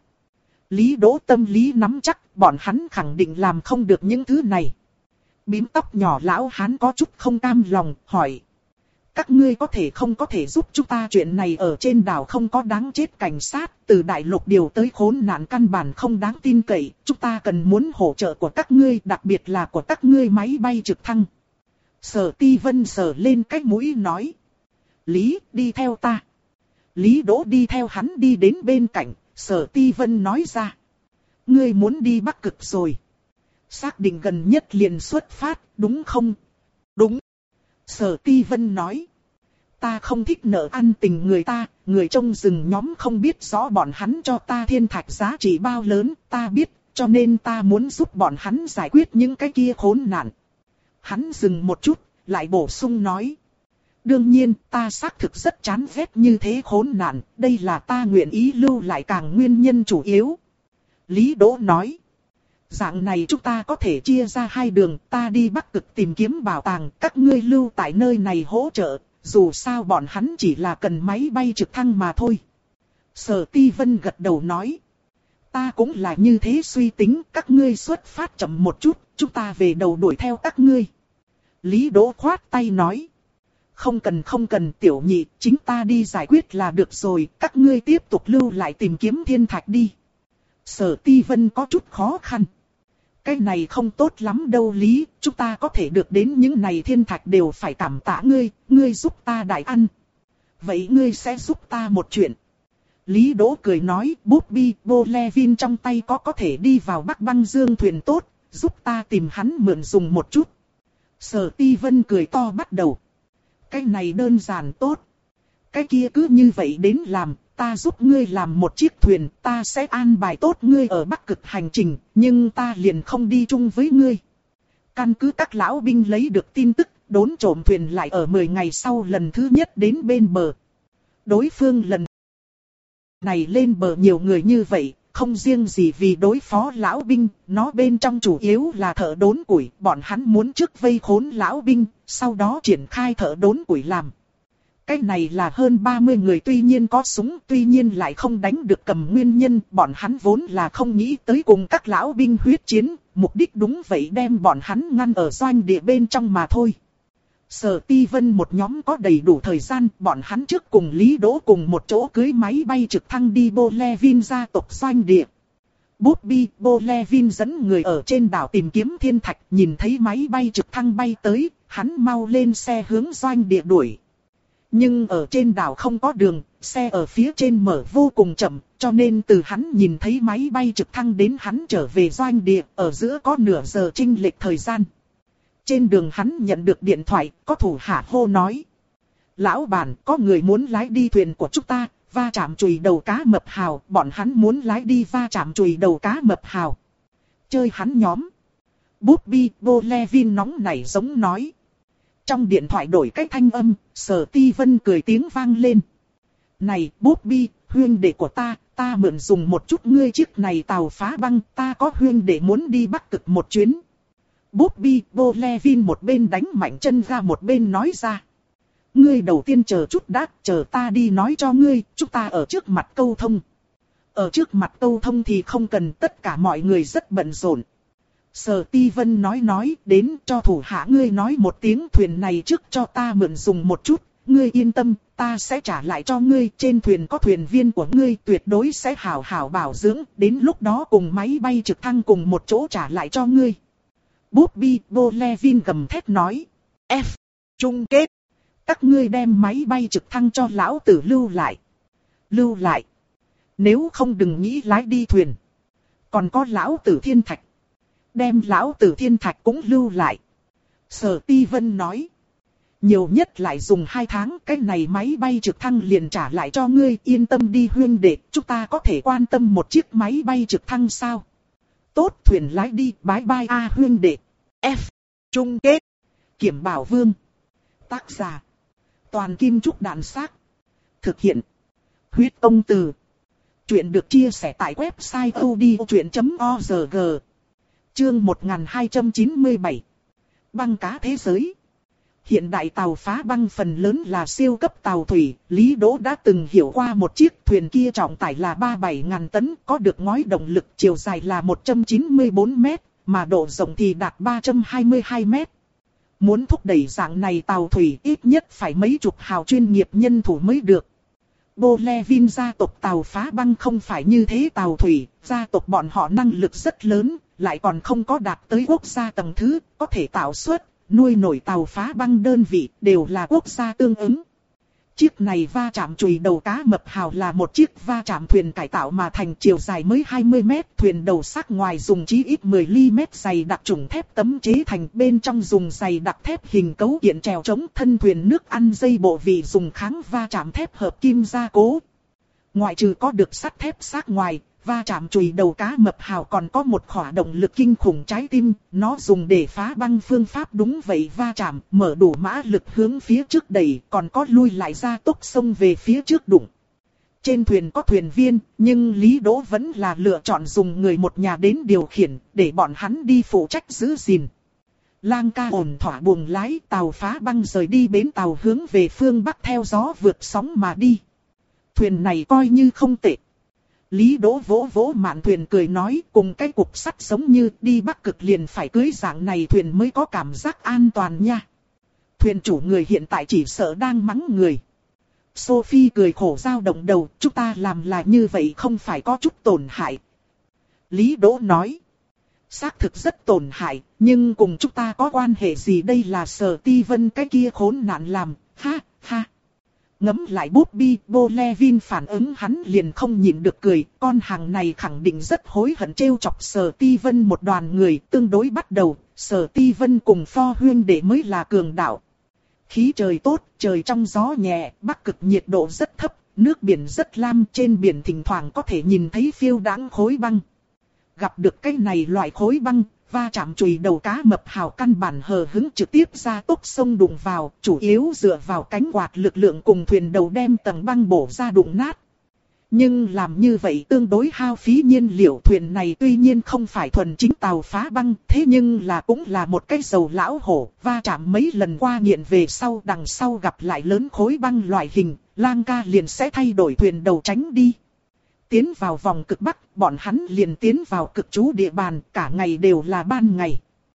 Speaker 1: Lý Đỗ tâm lý nắm chắc, bọn hắn khẳng định làm không được những thứ này. Bím tóc nhỏ lão hán có chút không cam lòng, hỏi. Các ngươi có thể không có thể giúp chúng ta, chuyện này ở trên đảo không có đáng chết cảnh sát, từ đại lục điều tới khốn nạn căn bản không đáng tin cậy, chúng ta cần muốn hỗ trợ của các ngươi, đặc biệt là của các ngươi máy bay trực thăng. Sở Ti Vân sờ lên cái mũi nói. Lý, đi theo ta. Lý Đỗ đi theo hắn đi đến bên cạnh, Sở Ti Vân nói ra. Ngươi muốn đi Bắc Cực rồi. Xác định gần nhất liền xuất phát, đúng không? Đúng. Sở Ti Vân nói. Ta không thích nợ ăn tình người ta, người trong rừng nhóm không biết rõ bọn hắn cho ta thiên thạch giá trị bao lớn, ta biết, cho nên ta muốn giúp bọn hắn giải quyết những cái kia khốn nạn. Hắn dừng một chút, lại bổ sung nói. Đương nhiên, ta xác thực rất chán ghét như thế khốn nạn, đây là ta nguyện ý lưu lại càng nguyên nhân chủ yếu. Lý Đỗ nói. Dạng này chúng ta có thể chia ra hai đường, ta đi Bắc Cực tìm kiếm bảo tàng, các ngươi lưu tại nơi này hỗ trợ, dù sao bọn hắn chỉ là cần máy bay trực thăng mà thôi. Sở Ti Vân gật đầu nói. Ta cũng là như thế suy tính, các ngươi xuất phát chậm một chút, chúng ta về đầu đuổi theo các ngươi. Lý Đỗ khoát tay nói. Không cần không cần tiểu nhị, chính ta đi giải quyết là được rồi, các ngươi tiếp tục lưu lại tìm kiếm thiên thạch đi. Sở Ti Vân có chút khó khăn. Cái này không tốt lắm đâu Lý, chúng ta có thể được đến những này thiên thạch đều phải cảm tạ ngươi, ngươi giúp ta đại ăn. Vậy ngươi sẽ giúp ta một chuyện. Lý Đỗ cười nói, Bobby Bolevin trong tay có có thể đi vào Bắc Băng Dương thuyền tốt, giúp ta tìm hắn mượn dùng một chút. Sở Ti Vân cười to bắt đầu. Cái này đơn giản tốt. Cái kia cứ như vậy đến làm, ta giúp ngươi làm một chiếc thuyền, ta sẽ an bài tốt ngươi ở Bắc Cực hành trình, nhưng ta liền không đi chung với ngươi. Căn cứ các lão binh lấy được tin tức, đốn trộm thuyền lại ở mười ngày sau lần thứ nhất đến bên bờ. Đối phương lần này lên bờ nhiều người như vậy, không riêng gì vì đối phó lão binh, nó bên trong chủ yếu là thợ đốn củi, bọn hắn muốn trước vây khốn lão binh, sau đó triển khai thợ đốn củi làm. Cái này là hơn ba mươi người tuy nhiên có súng, tuy nhiên lại không đánh được cầm nguyên nhân, bọn hắn vốn là không nghĩ tới cùng các lão binh huyết chiến, mục đích đúng vậy đem bọn hắn ngăn ở doanh địa bên trong mà thôi. Sở Ti Vân một nhóm có đầy đủ thời gian, bọn hắn trước cùng Lý Đỗ cùng một chỗ cưới máy bay trực thăng đi Bolevin gia tộc doanh địa. Bobby Bolevin dẫn người ở trên đảo tìm kiếm thiên thạch, nhìn thấy máy bay trực thăng bay tới, hắn mau lên xe hướng doanh địa đuổi. Nhưng ở trên đảo không có đường, xe ở phía trên mở vô cùng chậm, cho nên từ hắn nhìn thấy máy bay trực thăng đến hắn trở về doanh địa, ở giữa có nửa giờ chênh lệch thời gian. Trên đường hắn nhận được điện thoại, có thủ hạ hô nói. Lão bản, có người muốn lái đi thuyền của chúng ta, va chạm chùy đầu cá mập hào, bọn hắn muốn lái đi va chạm chùy đầu cá mập hào. Chơi hắn nhóm. Bobby Bolevin nóng nảy giống nói. Trong điện thoại đổi cách thanh âm, Sở Ti Vân cười tiếng vang lên. Này Bobby, huynh đệ của ta, ta mượn dùng một chút ngươi chiếc này tàu phá băng, ta có huynh đệ muốn đi Bắc Cực một chuyến. Bobby Bolevin một bên đánh mạnh chân ra một bên nói ra. Ngươi đầu tiên chờ chút đã, chờ ta đi nói cho ngươi, chúng ta ở trước mặt câu thông. Ở trước mặt câu thông thì không cần, tất cả mọi người rất bận rộn. Sở Ti Vân nói nói đến cho thủ hạ ngươi nói một tiếng thuyền này trước cho ta mượn dùng một chút, ngươi yên tâm, ta sẽ trả lại cho ngươi, trên thuyền có thuyền viên của ngươi tuyệt đối sẽ hảo hảo bảo dưỡng, đến lúc đó cùng máy bay trực thăng cùng một chỗ trả lại cho ngươi. Bobby Bolevin gầm thét nói, F, chung kết, các ngươi đem máy bay trực thăng cho lão tử lưu lại. Lưu lại, nếu không đừng nghĩ lái đi thuyền. Còn có lão tử thiên thạch. Đem lão tử thiên thạch cũng lưu lại. Sở Ti Vân nói. Nhiều nhất lại dùng hai tháng, cái này máy bay trực thăng liền trả lại cho ngươi, yên tâm đi huynh đệ, chúng ta có thể quan tâm một chiếc máy bay trực thăng sao? Tốt, thuyền lái đi, bye bye a à, huynh đệ. F. Chung kết. Kiểm Bảo Vương. Tác giả. Toàn Kim Trúc Đàn Xác. Thực hiện. Huyết Công Từ. Chuyện được chia sẻ tại website odchuyện chấm org. Chương một nghìn hai trăm chín mươi bảy. Băng cá thế giới. Hiện đại tàu phá băng phần lớn là siêu cấp tàu thủy, Lý Đỗ đã từng hiểu qua một chiếc thuyền kia trọng tải là ba mươi bảy nghìn tấn, có được ngói động lực, chiều dài là một trăm chín mươi tư mét, mà độ rộng thì đạt ba trăm hai mươi hai mét. Muốn thúc đẩy dạng này tàu thủy ít nhất phải mấy chục hào chuyên nghiệp nhân thủ mới được. Bolevin gia tộc tàu phá băng không phải như thế tàu thủy, gia tộc bọn họ năng lực rất lớn, lại còn không có đạt tới quốc gia tầng thứ, có thể tạo xuất, nuôi nổi tàu phá băng đơn vị, đều là quốc gia tương ứng. Chiếc này va chạm chùy đầu cá mập hào là một chiếc va chạm thuyền cải tạo mà thành, chiều dài mới hai mươi mét, thuyền đầu sắc ngoài dùng chí ít mười li mét dày đặc trùng thép tấm chế thành, bên trong dùng dày đặc thép hình cấu kiện trèo chống, thân thuyền nước ăn dây bộ vị dùng kháng va chạm thép hợp kim gia cố. Ngoại trừ có được sắt thép sắc ngoài, va chạm chùy đầu cá mập hào còn có một khỏa động lực kinh khủng trái tim, nó dùng để phá băng phương pháp đúng vậy va chạm, mở đủ mã lực hướng phía trước đẩy, còn có lui lại ra tốc xông về phía trước đụng. Trên thuyền có thuyền viên, nhưng Lý Đỗ vẫn là lựa chọn dùng người một nhà đến điều khiển, để bọn hắn đi phụ trách giữ gìn. Lang ca ổn thỏa buồng lái, tàu phá băng rời đi bến tàu hướng về phương Bắc theo gió vượt sóng mà đi. Thuyền này coi như không tệ. Lý Đỗ vỗ vỗ mạn thuyền cười nói, cùng cái cục sắt giống như đi Bắc Cực liền phải cưới dạng này thuyền mới có cảm giác an toàn nha. Thuyền chủ người hiện tại chỉ sợ đang mắng người. Sophie cười khổ dao động đầu, chúng ta làm là như vậy không phải có chút tổn hại. Lý Đỗ nói, xác thực rất tổn hại, nhưng cùng chúng ta có quan hệ gì, đây là Sở Ti Vân cái kia khốn nạn làm, ha ha. Ngấm lại Bobby Bolevin phản ứng hắn liền không nhịn được cười, con hàng này khẳng định rất hối hận trêu chọc Sở Ti Vân một đoàn người, tương đối bắt đầu, Sở Ti Vân cùng Pho huyên đệ mới là cường đạo. Khí trời tốt, trời trong gió nhẹ, Bắc Cực nhiệt độ rất thấp, nước biển rất lam, trên biển thỉnh thoảng có thể nhìn thấy phiêu đãng khối băng. Gặp được cái này loại khối băng, va chạm chùy đầu cá mập hào căn bản hờ hứng trực tiếp ra tốc sông đụng vào, chủ yếu dựa vào cánh quạt lực lượng cùng thuyền đầu đem tầng băng bổ ra đụng nát. Nhưng làm như vậy tương đối hao phí nhiên liệu, thuyền này tuy nhiên không phải thuần chính tàu phá băng, thế nhưng là cũng là một cái dầu lão hổ, va chạm mấy lần qua nghiện về sau, đằng sau gặp lại lớn khối băng loại hình, Lang ca liền sẽ thay đổi thuyền đầu tránh đi. Tiến vào vòng cực Bắc, bọn hắn liền tiến vào cực trú địa bàn, cả ngày đều là ban ngày.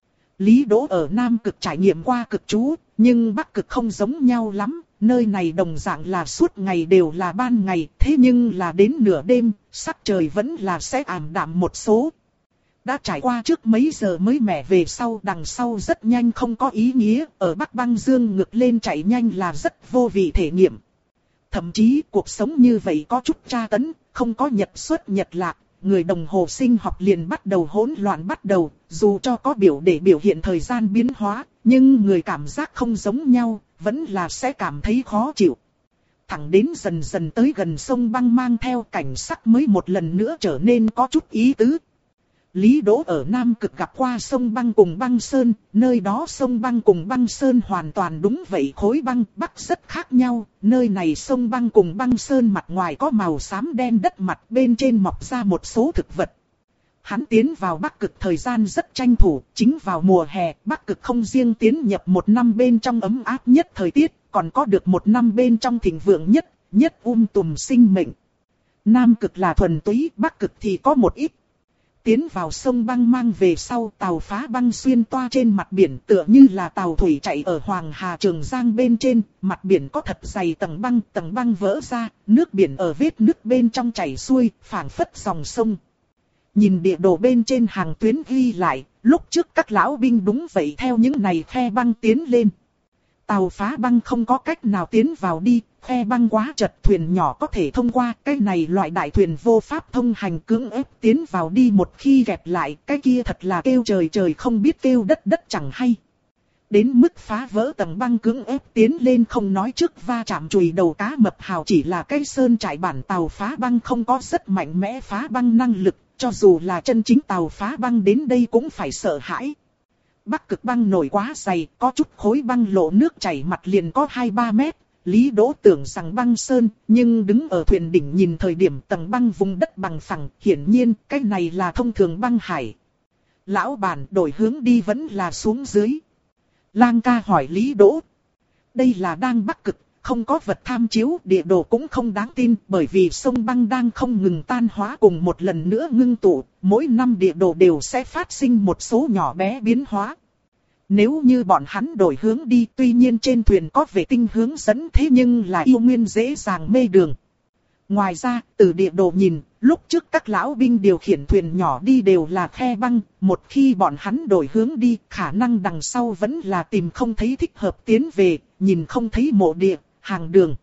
Speaker 1: Lý Đỗ ở Nam Cực trải nghiệm qua cực trú, nhưng Bắc Cực không giống nhau lắm, nơi này đồng dạng là suốt ngày đều là ban ngày, thế nhưng là đến nửa đêm, sắc trời vẫn là sẽ ảm đạm một số. Đã trải qua trước mấy giờ mới mẻ về sau, đằng sau rất nhanh không có ý nghĩa, ở Bắc Băng Dương ngược lên chạy nhanh là rất vô vị thể nghiệm. Thậm chí cuộc sống như vậy có chút tra tấn, không có nhật xuất nhật lạc, người đồng hồ sinh học liền bắt đầu hỗn loạn bắt đầu, dù cho có biểu để biểu hiện thời gian biến hóa, nhưng người cảm giác không giống nhau, vẫn là sẽ cảm thấy khó chịu. Thẳng đến dần dần tới gần sông băng mang theo cảnh sắc mới một lần nữa trở nên có chút ý tứ. Lý Đỗ ở Nam Cực gặp qua sông băng cùng băng sơn, nơi đó sông băng cùng băng sơn hoàn toàn đúng vậy, khối băng Bắc rất khác nhau, nơi này sông băng cùng băng sơn mặt ngoài có màu xám đen đất mặt, bên trên mọc ra một số thực vật. Hắn tiến vào Bắc Cực thời gian rất tranh thủ, chính vào mùa hè, Bắc Cực không riêng tiến nhập một năm bên trong ấm áp nhất thời tiết, còn có được một năm bên trong thịnh vượng nhất, nhất um tùm sinh mệnh. Nam Cực là thuần túy, Bắc Cực thì có một ít. tiến vào sông băng mang về sau, tàu phá băng xuyên toa trên mặt biển tựa như là tàu thủy chạy ở Hoàng Hà Trường Giang bên trên, mặt biển có thật dày tầng băng, tầng băng vỡ ra, nước biển ở vết nứt bên trong chảy xuôi, phảng phất dòng sông. Nhìn địa đồ bên trên hàng tuyến ghi lại, lúc trước các lão binh đúng vậy theo những này khe băng tiến lên. Tàu phá băng không có cách nào tiến vào đi, khe băng quá chật, thuyền nhỏ có thể thông qua, cái này loại đại thuyền vô pháp thông hành, cưỡng ép tiến vào đi, một khi gẹp lại, cái kia thật là kêu trời trời không biết kêu đất đất chẳng hay. Đến mức phá vỡ tầng băng cưỡng ép tiến lên không nói trước va chạm chùi đầu cá mập hào, chỉ là cái sơn trại bản tàu phá băng không có rất mạnh mẽ phá băng năng lực, cho dù là chân chính tàu phá băng đến đây cũng phải sợ hãi. Bắc cực băng nổi quá dày, có chút khối băng lộ nước chảy mặt liền có hai ba mét. Lý Đỗ tưởng rằng băng sơn, nhưng đứng ở thuyền đỉnh nhìn thời điểm tầng băng vùng đất bằng phẳng, hiển nhiên cái này là thông thường băng hải. Lão bản đổi hướng đi vẫn là xuống dưới. Lang ca hỏi Lý Đỗ. Đây là đang Bắc cực, không có vật tham chiếu, địa đồ cũng không đáng tin, bởi vì sông băng đang không ngừng tan hóa cùng một lần nữa ngưng tụ, mỗi năm địa đồ đều sẽ phát sinh một số nhỏ bé biến hóa. Nếu như bọn hắn đổi hướng đi, tuy nhiên trên thuyền có vệ tinh hướng dẫn, thế nhưng là yêu nguyên dễ dàng mê đường. Ngoài ra, từ địa đồ nhìn, lúc trước các lão binh điều khiển thuyền nhỏ đi đều là khe băng, một khi bọn hắn đổi hướng đi, khả năng đằng sau vẫn là tìm không thấy thích hợp tiến về, nhìn không thấy mộ địa, hàng đường.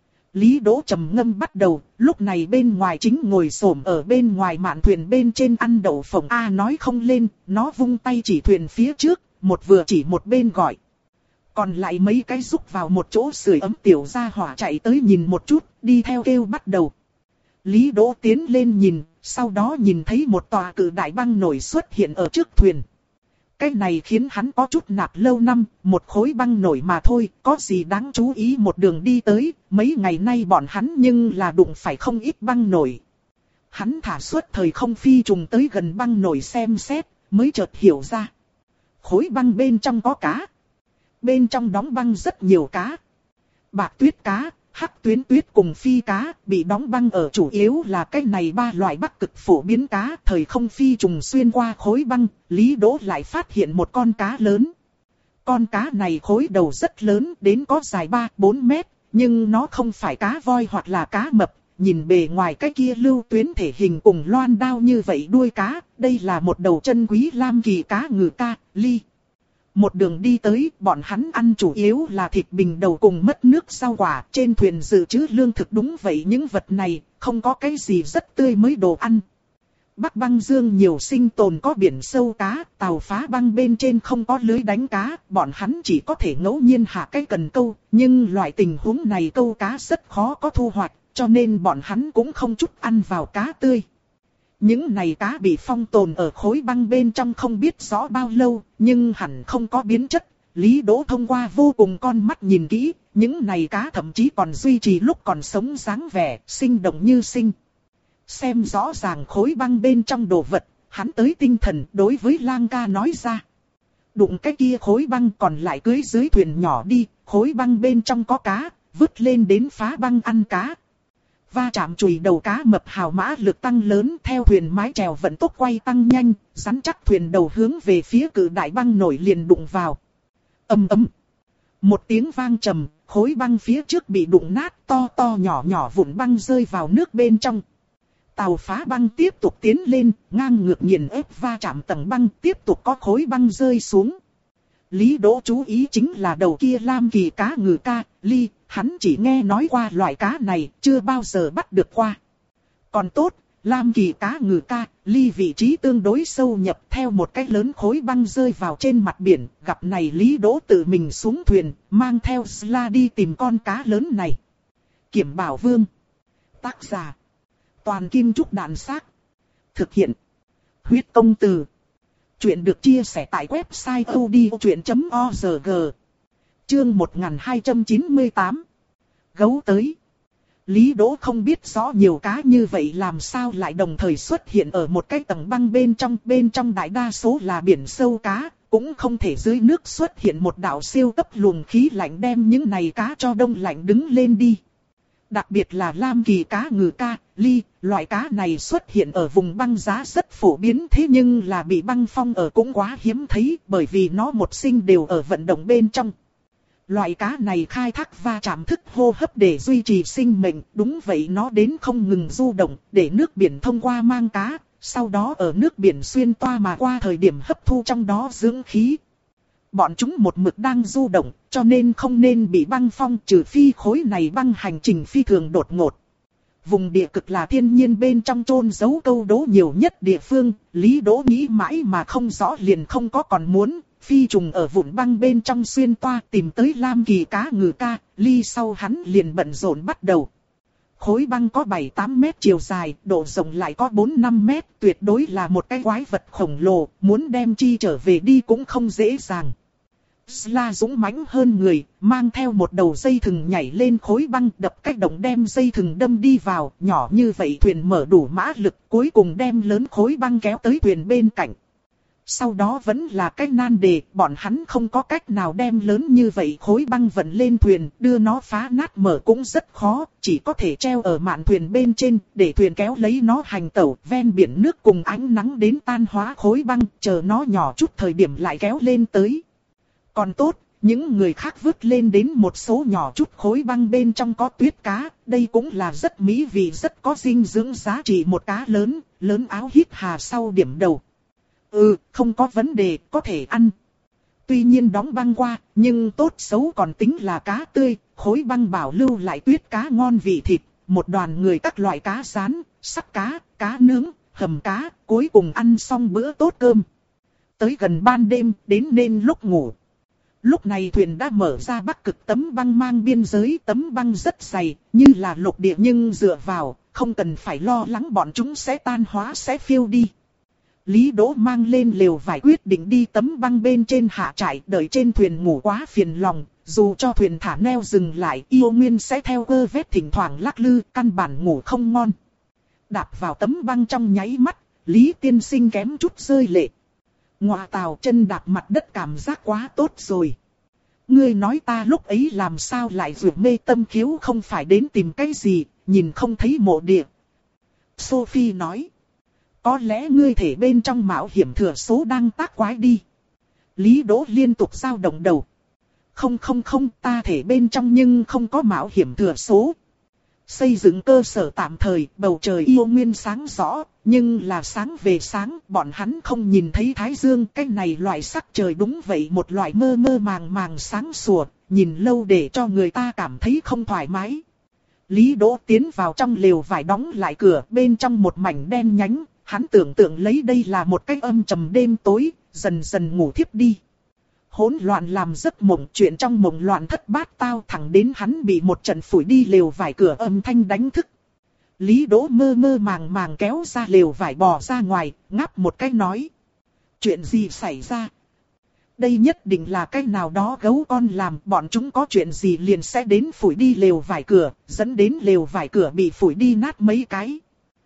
Speaker 1: Lý Đỗ trầm ngâm bắt đầu, lúc này bên ngoài chính ngồi xổm ở bên ngoài mạn thuyền bên trên ăn đậu phộng. A nói không lên, nó vung tay chỉ thuyền phía trước, một vừa chỉ một bên gọi. Còn lại mấy cái rúc vào một chỗ sưởi ấm tiểu gia hỏa chạy tới nhìn một chút, đi theo kêu bắt đầu. Lý Đỗ tiến lên nhìn, sau đó nhìn thấy một tòa cự đại băng nổi xuất hiện ở trước thuyền. Cái này khiến hắn có chút nạp lâu năm, một khối băng nổi mà thôi, có gì đáng chú ý. Một đường đi tới, mấy ngày nay bọn hắn nhưng là đụng phải không ít băng nổi. Hắn thả suốt thời không phi trùng tới gần băng nổi xem xét, mới chợt hiểu ra. Khối băng bên trong có cá. Bên trong đóng băng rất nhiều cá. Bạc tuyết cá, hắc tuyến tuyết cùng phi cá, bị đóng băng ở chủ yếu là cái này ba loại bắc cực phổ biến cá. Thời không phi trùng xuyên qua khối băng, Lý Đỗ lại phát hiện một con cá lớn. Con cá này khối đầu rất lớn, đến có dài ba bốn mét, nhưng nó không phải cá voi hoặc là cá mập. Nhìn bề ngoài cái kia lưu tuyến thể hình cùng loan đao như vậy đuôi cá, đây là một đầu chân quý lam kỳ cá ngừ ca, ly. Một đường đi tới, bọn hắn ăn chủ yếu là thịt bình đầu cùng mất nước rau quả. Trên thuyền dự trữ lương thực đúng vậy, những vật này, không có cái gì rất tươi mới đồ ăn. Bắc băng dương nhiều sinh tồn có biển sâu cá, tàu phá băng bên trên không có lưới đánh cá, bọn hắn chỉ có thể ngẫu nhiên hạ cái cần câu. Nhưng loại tình huống này câu cá rất khó có thu hoạch, cho nên bọn hắn cũng không chút ăn vào cá tươi. Những này cá bị phong tồn ở khối băng bên trong không biết rõ bao lâu, nhưng hẳn không có biến chất. Lý Đỗ thông qua vô cùng con mắt nhìn kỹ, những này cá thậm chí còn duy trì lúc còn sống dáng vẻ, sinh động như sinh. Xem rõ ràng khối băng bên trong đồ vật, hắn tới tinh thần đối với Lang ca nói ra. Đụng cái kia khối băng còn lại cưới dưới thuyền nhỏ đi, khối băng bên trong có cá, vứt lên đến phá băng ăn cá. Va chạm chùi đầu cá mập hào mã lực tăng lớn, theo thuyền mái chèo vận tốc quay tăng nhanh, rắn chắc thuyền đầu hướng về phía cự đại băng nổi liền đụng vào. Ầm ầm. Một tiếng vang trầm, khối băng phía trước bị đụng nát, to to nhỏ nhỏ vụn băng rơi vào nước bên trong. Tàu phá băng tiếp tục tiến lên, ngang ngược nghiền ép va chạm tầng băng, tiếp tục có khối băng rơi xuống. Lý Đỗ chú ý chính là đầu kia lam kỳ cá ngừ ca, ly, hắn chỉ nghe nói qua loại cá này, chưa bao giờ bắt được qua. Còn tốt, lam kỳ cá ngừ ca, ly vị trí tương đối sâu nhập, theo một cái lớn khối băng rơi vào trên mặt biển, gặp này Lý Đỗ tự mình xuống thuyền, mang theo Sla đi tìm con cá lớn này. Kiểm Bảo Vương. Tác giả. Toàn Kim Trúc Đạn Xác. Thực hiện. Huyết Công Từ. Chuyện được chia sẻ tại website odchuyện chấm org. Chương một nghìn hai trăm chín mươi tám. Gấu tới. Lý Đỗ không biết rõ nhiều cá như vậy làm sao lại đồng thời xuất hiện ở một cái tầng băng bên trong. Bên trong đại đa số là biển sâu cá, cũng không thể dưới nước xuất hiện một đạo siêu cấp luồng khí lạnh đem những này cá cho đông lạnh đứng lên đi. Đặc biệt là lam kỳ cá ngừ ca, ly, loại cá này xuất hiện ở vùng băng giá rất phổ biến, thế nhưng là bị băng phong ở cũng quá hiếm thấy, bởi vì nó một sinh đều ở vận động bên trong. Loại cá này khai thác va chạm thức hô hấp để duy trì sinh mệnh, đúng vậy, nó đến không ngừng du động, để nước biển thông qua mang cá, sau đó ở nước biển xuyên toa mà qua thời điểm hấp thu trong đó dưỡng khí. Bọn chúng một mực đang du động, cho nên không nên bị băng phong, trừ phi khối này băng hành trình phi thường đột ngột. Vùng địa cực là thiên nhiên bên trong chôn giấu câu đố nhiều nhất địa phương, Lý Đỗ nghĩ mãi mà không rõ liền không có còn muốn. Phi trùng ở vụn băng bên trong xuyên toa tìm tới Lam Kỳ cá ngừ ca, ly sau hắn liền bận rộn bắt đầu. Khối băng có bảy tám mét chiều dài, độ rộng lại có bốn năm mét, tuyệt đối là một cái quái vật khổng lồ, muốn đem chi trở về đi cũng không dễ dàng. Sla dũng mãnh hơn người, mang theo một đầu dây thừng nhảy lên khối băng, đập cách động đem dây thừng đâm đi vào, nhỏ như vậy thuyền mở đủ mã lực, cuối cùng đem lớn khối băng kéo tới thuyền bên cạnh. Sau đó vẫn là cách nan đề, bọn hắn không có cách nào đem lớn như vậy khối băng vận lên thuyền, đưa nó phá nát mở cũng rất khó, chỉ có thể treo ở mạn thuyền bên trên, để thuyền kéo lấy nó hành tẩu, ven biển nước cùng ánh nắng đến tan hóa khối băng, chờ nó nhỏ chút thời điểm lại kéo lên tới. Còn tốt, những người khác vứt lên đến một số nhỏ chút khối băng bên trong có tuyết cá, đây cũng là rất mỹ vị, rất có dinh dưỡng giá trị, một cá lớn, lớn áo hít hà sau điểm đầu. Ừ, không có vấn đề, có thể ăn. Tuy nhiên đóng băng qua, nhưng tốt xấu còn tính là cá tươi, khối băng bảo lưu lại tuyết cá ngon vị thịt, một đoàn người các loại cá rán, sắc cá, cá nướng, hầm cá, cuối cùng ăn xong bữa tốt cơm. Tới gần ban đêm, đến nên lúc ngủ. Lúc này thuyền đã mở ra Bắc Cực tấm băng mang biên giới, tấm băng rất dày, như là lục địa nhưng dựa vào, không cần phải lo lắng bọn chúng sẽ tan hóa sẽ phiêu đi. Lý Đỗ mang lên lều vải quyết định đi tấm băng bên trên hạ trại, đợi trên thuyền ngủ quá phiền lòng, dù cho thuyền thả neo dừng lại, yêu nguyên sẽ theo cơ vết thỉnh thoảng lắc lư, căn bản ngủ không ngon. Đạp vào tấm băng trong nháy mắt, Lý tiên sinh kém chút rơi lệ. Ngoạ tào, chân đạp mặt đất cảm giác quá tốt rồi. Ngươi nói ta lúc ấy làm sao lại vượt mê tâm khiếu, không phải đến tìm cái gì, nhìn không thấy mộ địa. Sophie nói. Có lẽ ngươi thể bên trong mạo hiểm thừa số đang tác quái đi. Lý Đỗ liên tục dao động đầu. Không không không, ta thể bên trong nhưng không có mạo hiểm thừa số. Xây dựng cơ sở tạm thời, bầu trời yêu nguyên sáng rõ, nhưng là sáng về sáng, bọn hắn không nhìn thấy thái dương. Cái này loại sắc trời đúng vậy, một loại mơ mơ màng màng sáng sủa, nhìn lâu để cho người ta cảm thấy không thoải mái. Lý Đỗ tiến vào trong lều vải đóng lại cửa, bên trong một mảnh đen nhánh. Hắn tưởng tượng lấy đây là một cái âm trầm đêm tối, dần dần ngủ thiếp đi. Hỗn loạn làm giấc mộng, chuyện trong mộng loạn thất bát tao, thẳng đến hắn bị một trận phủi đi lều vải cửa âm thanh đánh thức. Lý Đỗ mơ mơ màng màng kéo ra lều vải bò ra ngoài, ngáp một cái nói. Chuyện gì xảy ra? Đây nhất định là cái nào đó gấu con làm, bọn chúng có chuyện gì liền sẽ đến phủi đi lều vải cửa, dẫn đến lều vải cửa bị phủi đi nát mấy cái.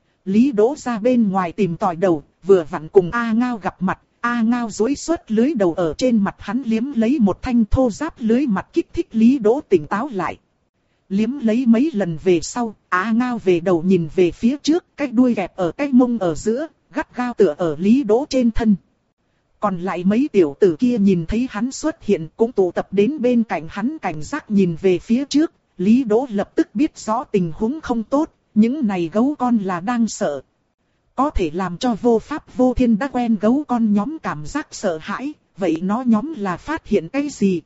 Speaker 1: Lý Đỗ ra bên ngoài tìm tòi đầu, vừa vặn cùng A Ngao gặp mặt, A Ngao duỗi xuất lưới đầu ở trên mặt hắn liếm lấy một thanh thô ráp lưới mặt, kích thích Lý Đỗ tỉnh táo lại. Liếm lấy mấy lần về sau, A Ngao về đầu nhìn về phía trước, cái đuôi gẹp ở cái mông ở giữa, gắt gao tựa ở Lý Đỗ trên thân. Còn lại mấy tiểu tử kia nhìn thấy hắn xuất hiện cũng tụ tập đến bên cạnh hắn cảnh giác nhìn về phía trước, Lý Đỗ lập tức biết rõ tình huống không tốt. Những này gấu con là đang sợ. Có thể làm cho vô pháp vô thiên đã quen gấu con nhóm cảm giác sợ hãi, vậy nó nhóm là phát hiện cái gì?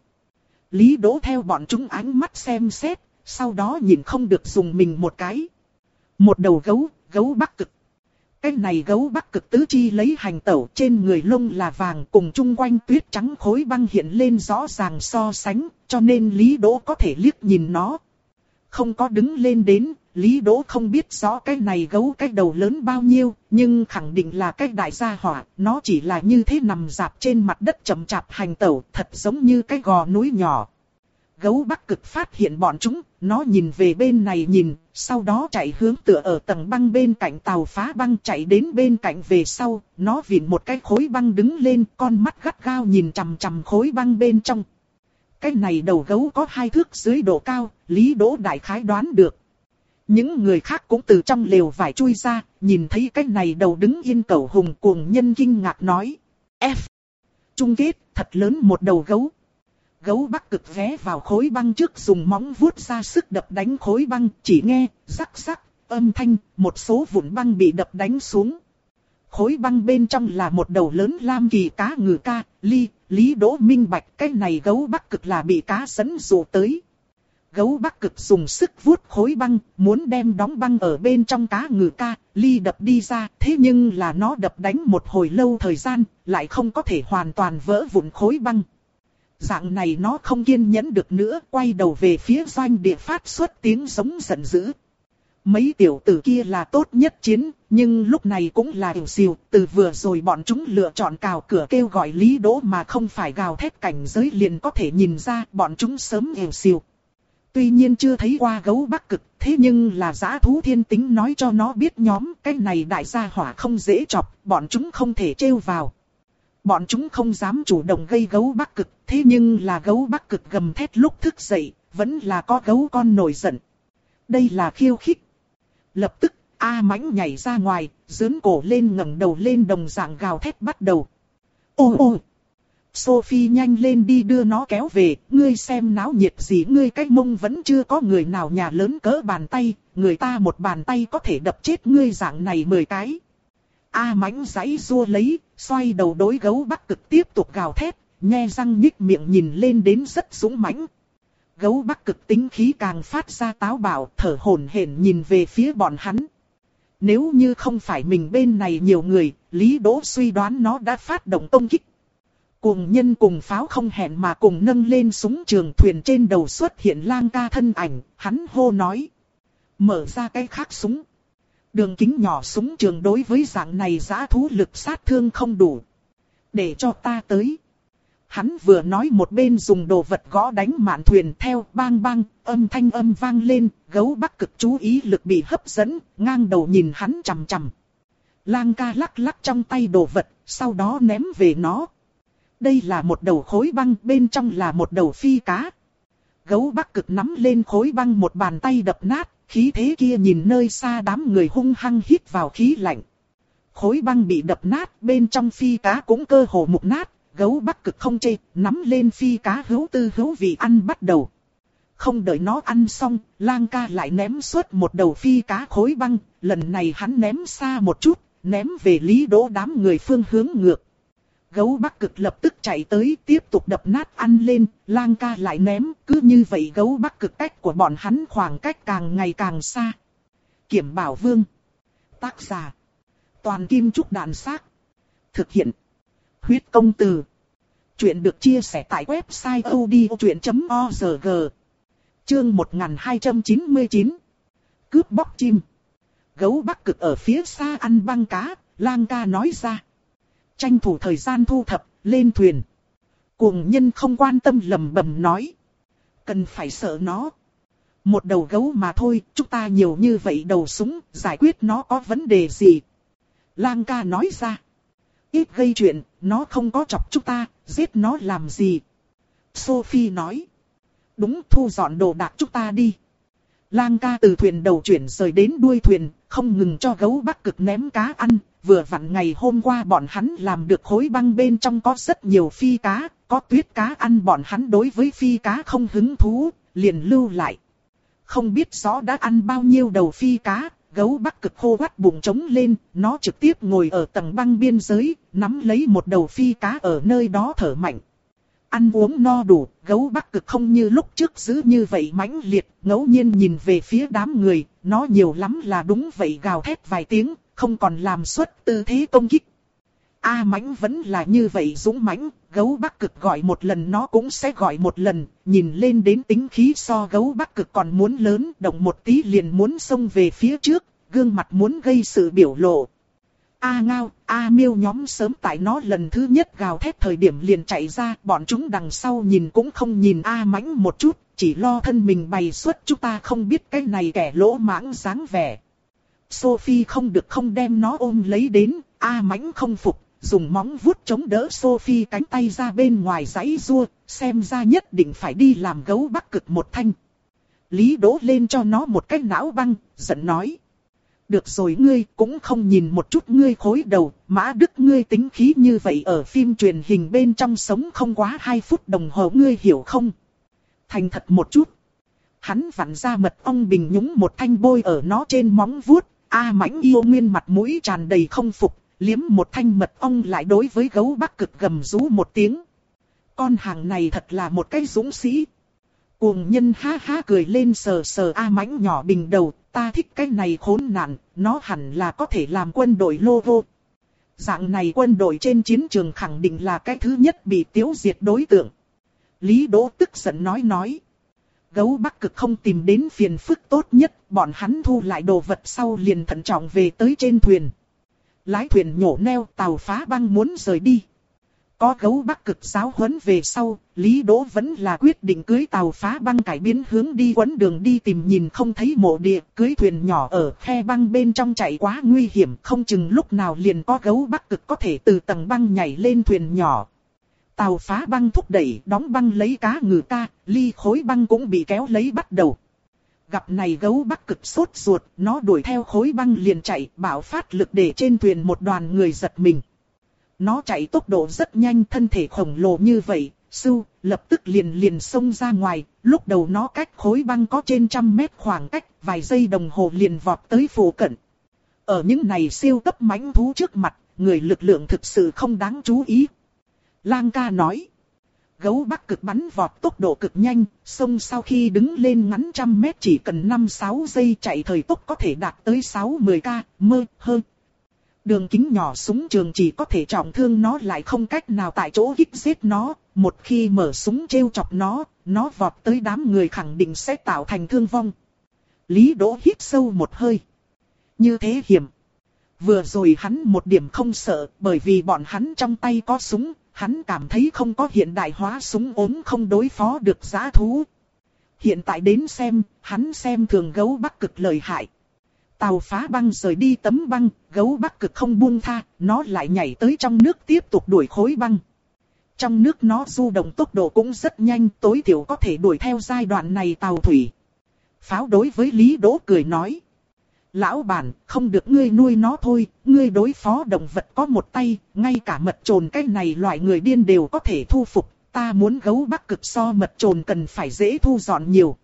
Speaker 1: Lý Đỗ theo bọn chúng ánh mắt xem xét, sau đó nhìn không được dùng mình một cái. Một đầu gấu, gấu Bắc Cực. Cái này gấu Bắc Cực tứ chi lấy hành tẩu, trên người lông là vàng, cùng chung quanh tuyết trắng khối băng hiện lên rõ ràng so sánh, cho nên Lý Đỗ có thể liếc nhìn nó. Không có đứng lên đến, Lý Đỗ không biết rõ cái này gấu cái đầu lớn bao nhiêu, nhưng khẳng định là cái đại gia hỏa, nó chỉ là như thế nằm dạp trên mặt đất chậm chạp hành tẩu, thật giống như cái gò núi nhỏ. Gấu Bắc Cực phát hiện bọn chúng, nó nhìn về bên này nhìn, sau đó chạy hướng tựa ở tầng băng bên cạnh tàu phá băng, chạy đến bên cạnh về sau, nó vịn một cái khối băng đứng lên, con mắt gắt gao nhìn chằm chằm khối băng bên trong. Cái này đầu gấu có hai thước dưới độ cao, Lý Đỗ đại khái đoán được. Những người khác cũng từ trong lều vải chui ra, nhìn thấy cái này đầu đứng yên cẩu hùng cuồng nhân kinh ngạc nói. F. Chung kết, thật lớn một đầu gấu. Gấu Bắc Cực ghé vào khối băng trước dùng móng vuốt ra sức đập đánh khối băng, chỉ nghe, rắc rắc, âm thanh, một số vụn băng bị đập đánh xuống. Khối băng bên trong là một đầu lớn lam kỳ cá ngừ ca, ly, Lý Đỗ minh bạch cái này gấu Bắc Cực là bị cá dẫn dụ tới. Gấu Bắc Cực dùng sức vuốt khối băng, muốn đem đóng băng ở bên trong cá ngừ ca, ly đập đi ra, thế nhưng là nó đập đánh một hồi lâu thời gian, lại không có thể hoàn toàn vỡ vụn khối băng. Dạng này nó không kiên nhẫn được nữa, quay đầu về phía doanh địa phát xuất tiếng giống giận dữ. Mấy tiểu tử kia là tốt nhất chiến, nhưng lúc này cũng là ỉu xìu, từ vừa rồi bọn chúng lựa chọn cào cửa kêu gọi Lý Đỗ mà không phải gào thét cảnh giới liền có thể nhìn ra bọn chúng sớm ỉu xìu. Tuy nhiên chưa thấy qua gấu Bắc Cực, thế nhưng là dã thú thiên tính nói cho nó biết nhóm cái này đại gia hỏa không dễ chọc, bọn chúng không thể trêu vào. Bọn chúng không dám chủ động gây gấu Bắc Cực, thế nhưng là gấu Bắc Cực gầm thét lúc thức dậy, vẫn là có gấu con nổi giận. Đây là khiêu khích. Lập tức, A Mãnh nhảy ra ngoài, giương cổ lên ngẩng đầu lên đồng dạng gào thét bắt đầu. Ô ô! Sophie nhanh lên đi đưa nó kéo về, ngươi xem náo nhiệt gì, ngươi cái mông vẫn chưa có người nào nhà lớn cỡ bàn tay, người ta một bàn tay có thể đập chết ngươi dạng này mười cái. A Mãnh giãy giụa lấy, xoay đầu đối gấu Bắc Cực tiếp tục gào thét, nhe răng nhích miệng nhìn lên đến rất dũng mãnh. Gấu Bắc Cực tính khí càng phát ra táo bạo, thở hổn hển nhìn về phía bọn hắn. Nếu như không phải mình bên này nhiều người, Lý Đỗ suy đoán nó đã phát động công kích. Cuồng nhân cùng pháo không hẹn mà cùng nâng lên súng trường, thuyền trên đầu xuất hiện Lang Ca thân ảnh, hắn hô nói. Mở ra cái khác súng. Đường kính nhỏ súng trường đối với dạng này dã thú lực sát thương không đủ. Để cho ta tới. Hắn vừa nói một bên dùng đồ vật gõ đánh mạn thuyền, theo bang bang, âm thanh âm vang lên, gấu Bắc Cực chú ý lực bị hấp dẫn, ngang đầu nhìn hắn chằm chằm. Lang Ca lắc lắc trong tay đồ vật, sau đó ném về nó. Đây là một đầu khối băng, bên trong là một đầu phi cá. Gấu Bắc Cực nắm lên khối băng một bàn tay đập nát, khí thế kia nhìn nơi xa đám người hung hăng hít vào khí lạnh. Khối băng bị đập nát, bên trong phi cá cũng cơ hồ mục nát, gấu Bắc Cực không chê, nắm lên phi cá hữu tư hữu vị ăn bắt đầu. Không đợi nó ăn xong, Lang Ca lại ném suốt một đầu phi cá khối băng, lần này hắn ném xa một chút, ném về Lý Đỗ đám người phương hướng ngược. Gấu Bắc Cực lập tức chạy tới, tiếp tục đập nát ăn lên, Lang Ca lại ném, cứ như vậy gấu Bắc Cực cách của bọn hắn khoảng cách càng ngày càng xa. Kiểm Bảo Vương. Tác giả. Toàn Kim Trúc Đạn Xác. Thực hiện. Huyết Công Từ. Chuyện được chia sẻ tại website odchuyện chấm org. Chương một nghìn hai trăm chín mươi chín. Cướp bóc chim. Gấu Bắc Cực ở phía xa ăn băng cá, Lang Ca nói ra. Tranh thủ thời gian thu thập, lên thuyền. Cuồng nhân không quan tâm lẩm bẩm nói. Cần phải sợ nó. Một đầu gấu mà thôi, chúng ta nhiều như vậy đầu súng, giải quyết nó có vấn đề gì? Lang Ca nói ra. Ít gây chuyện, nó không có chọc chúng ta, giết nó làm gì? Sophie nói. Đúng, thu dọn đồ đạc chúng ta đi. Lang Ca từ thuyền đầu chuyển rời đến đuôi thuyền, không ngừng cho gấu Bắc Cực ném cá ăn. Vừa vặn ngày hôm qua bọn hắn làm được khối băng bên trong có rất nhiều phi cá, có tuyết cá ăn, bọn hắn đối với phi cá không hứng thú, liền lưu lại. Không biết rõ đã ăn bao nhiêu đầu phi cá, gấu Bắc Cực khô quắt bụng trống lên, nó trực tiếp ngồi ở tầng băng biên giới, nắm lấy một đầu phi cá ở nơi đó thở mạnh. Ăn uống no đủ, gấu Bắc Cực không như lúc trước giữ như vậy mãnh liệt, ngẫu nhiên nhìn về phía đám người, nó nhiều lắm là đúng vậy gào thét vài tiếng, không còn làm xuất tư thế công kích. A Mãnh vẫn là như vậy dũng mãnh, gấu Bắc Cực gọi một lần nó cũng sẽ gọi một lần, nhìn lên đến tính khí so gấu Bắc Cực còn muốn lớn, động một tí liền muốn xông về phía trước, gương mặt muốn gây sự biểu lộ. A Ngao, A Miêu nhóm sớm tại nó lần thứ nhất gào thét thời điểm liền chạy ra, bọn chúng đằng sau nhìn cũng không nhìn A Mãnh một chút, chỉ lo thân mình bày xuất, chúng ta không biết cái này kẻ lỗ mãng dáng vẻ. Sophie không được không đem nó ôm lấy đến, A Mãnh không phục, dùng móng vuốt chống đỡ Sophie cánh tay ra bên ngoài giãy giụa, xem ra nhất định phải đi làm gấu Bắc Cực một thanh. Lý Đỗ lên cho nó một cái não băng, giận nói. Được rồi, ngươi cũng không nhìn một chút ngươi khối đầu, Mã Đức ngươi tính khí như vậy ở phim truyền hình bên trong sống không quá hai phút đồng hồ, ngươi hiểu không? Thành thật một chút. Hắn vặn ra mật ong bình nhúng một thanh bôi ở nó trên móng vuốt. A Mãnh Yêu Nguyên mặt mũi tràn đầy không phục, liếm một thanh mật ong lại đối với gấu Bắc Cực gầm rú một tiếng. Con hàng này thật là một cái dũng sĩ. Cuồng nhân ha ha cười lên, sờ sờ A Mãnh nhỏ bình đầu, ta thích cái này khốn nạn, nó hẳn là có thể làm quân đội logo. Dạng này quân đội trên chiến trường khẳng định là cái thứ nhất bị tiêu diệt đối tượng. Lý Đỗ tức giận nói nói. Gấu Bắc Cực không tìm đến phiền phức tốt nhất, bọn hắn thu lại đồ vật sau liền thận trọng về tới trên thuyền. Lái thuyền nhổ neo, tàu phá băng muốn rời đi. Có gấu Bắc Cực giáo huấn về sau, Lý Đỗ vẫn là quyết định cưới tàu phá băng cải biến hướng đi quấn đường đi tìm nhìn không thấy mộ địa. Cưới thuyền nhỏ ở khe băng bên trong chạy quá nguy hiểm, không chừng lúc nào liền có gấu Bắc Cực có thể từ tầng băng nhảy lên thuyền nhỏ. Tàu phá băng thúc đẩy, đóng băng lấy cá ngừ ca, ly khối băng cũng bị kéo lấy bắt đầu. Gặp này gấu Bắc Cực sốt ruột, nó đuổi theo khối băng liền chạy, bạo phát lực để trên thuyền một đoàn người giật mình. Nó chạy tốc độ rất nhanh, thân thể khổng lồ như vậy, sưu, lập tức liền liền xông ra ngoài, lúc đầu nó cách khối băng có trên trăm mét khoảng cách, vài giây đồng hồ liền vọt tới phủ cận. Ở những này siêu cấp mãnh thú trước mặt, người lực lượng thực sự không đáng chú ý. Lang ca nói. Gấu Bắc Cực bắn vọt tốc độ cực nhanh, sông sau khi đứng lên ngắn trăm mét chỉ cần năm sáu giây chạy thời tốc có thể đạt tới sáu mươi ki lô mét hơn. Đường kính nhỏ súng trường chỉ có thể trọng thương nó, lại không cách nào tại chỗ kích giết nó. Một khi mở súng trêu chọc nó, nó vọt tới đám người khẳng định sẽ tạo thành thương vong. Lý Đỗ hít sâu một hơi. Như thế hiểm. Vừa rồi hắn một điểm không sợ, bởi vì bọn hắn trong tay có súng. Hắn cảm thấy không có hiện đại hóa súng ốm không đối phó được dã thú. Hiện tại đến xem, hắn xem thường gấu Bắc Cực lợi hại. Tàu phá băng rời đi tấm băng, gấu Bắc Cực không buông tha, nó lại nhảy tới trong nước tiếp tục đuổi khối băng. Trong nước nó du động tốc độ cũng rất nhanh, tối thiểu có thể đuổi theo giai đoạn này tàu thủy. Pháo đối với Lý Đỗ cười nói. Lão bản, không được ngươi nuôi nó thôi, ngươi đối phó động vật có một tay, ngay cả mật trồn cái này loại người điên đều có thể thu phục, ta muốn gấu Bắc Cực so mật trồn cần phải dễ thu dọn nhiều.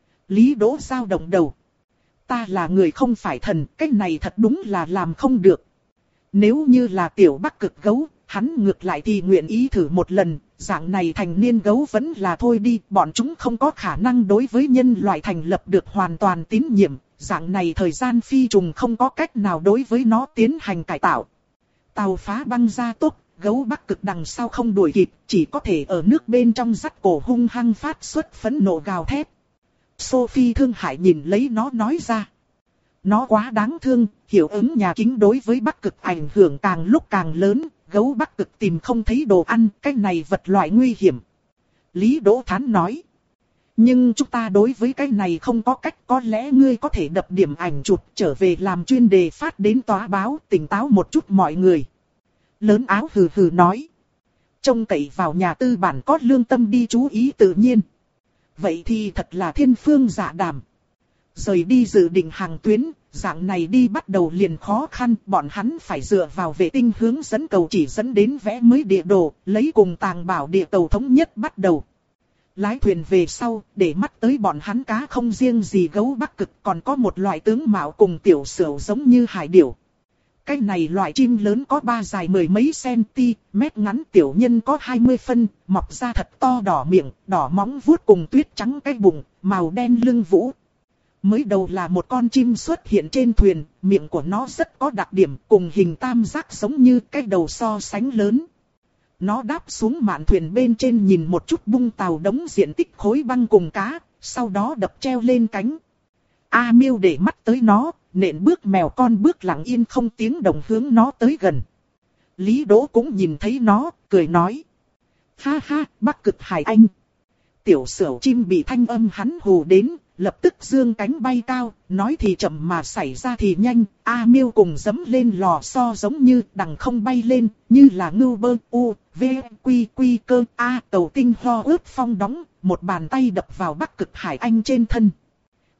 Speaker 1: Lý Đỗ dao động đầu. Ta là người không phải thần, cái này thật đúng là làm không được. Nếu như là tiểu Bắc Cực gấu, hắn ngược lại thì nguyện ý thử một lần, dạng này thành niên gấu vẫn là thôi đi, bọn chúng không có khả năng đối với nhân loại thành lập được hoàn toàn tín nhiệm. Dạng này thời gian phi trùng không có cách nào đối với nó tiến hành cải tạo. Tàu phá băng ra tốc, gấu Bắc Cực đằng sau không đuổi kịp, chỉ có thể ở nước bên trong dắt cổ hung hăng phát xuất phẫn nộ gào thét. Sophie thương hại nhìn lấy nó nói ra. Nó quá đáng thương, hiệu ứng nhà kính đối với Bắc Cực ảnh hưởng càng lúc càng lớn, gấu Bắc Cực tìm không thấy đồ ăn, cái này vật loại nguy hiểm. Lý Đỗ Thán nói. Nhưng chúng ta đối với cái này không có cách, có lẽ ngươi có thể đập điểm ảnh chụp trở về làm chuyên đề phát đến tòa báo, tỉnh táo một chút mọi người. Lớn áo hừ hừ nói. Trông cậy vào nhà tư bản có lương tâm đi chú ý tự nhiên. Vậy thì thật là thiên phương dạ đàm. Rời đi dự định hàng tuyến, dạng này đi bắt đầu liền khó khăn, bọn hắn phải dựa vào vệ tinh hướng dẫn cầu chỉ dẫn đến vẽ mới địa đồ, lấy cùng tàng bảo địa tàu thống nhất bắt đầu. Lái thuyền về sau, để mắt tới bọn hắn cá không riêng gì gấu Bắc Cực, còn có một loại tướng mạo cùng tiểu sửu giống như hải điểu. Cái này loại chim lớn có ba dài mười mấy cm, ngắn tiểu nhân có hai mươi phân, mọc ra thật to, đỏ miệng, đỏ móng vuốt cùng tuyết trắng cái bụng, màu đen lưng vũ. Mới đầu là một con chim xuất hiện trên thuyền, miệng của nó rất có đặc điểm, cùng hình tam giác giống như cái đầu so sánh lớn. Nó đáp xuống mạn thuyền bên trên nhìn một chút bung tàu đống diện tích khối băng cùng cá, sau đó đập treo lên cánh. A Miêu để mắt tới nó, nện bước mèo con bước lặng yên không tiếng động hướng nó tới gần. Lý Đỗ cũng nhìn thấy nó, cười nói. Ha ha, Bắc Cực Hải Anh. Tiểu sửu chim bị thanh âm hắn hù đến, lập tức dương cánh bay cao, nói thì chậm mà xảy ra thì nhanh. A Miêu cùng dẫm lên lò xo giống như đằng không bay lên, như là ngưu bơ u, v, quy quy cơ. A tàu tinh ho ướt phong đóng, một bàn tay đập vào Bắc Cực Hải Anh trên thân.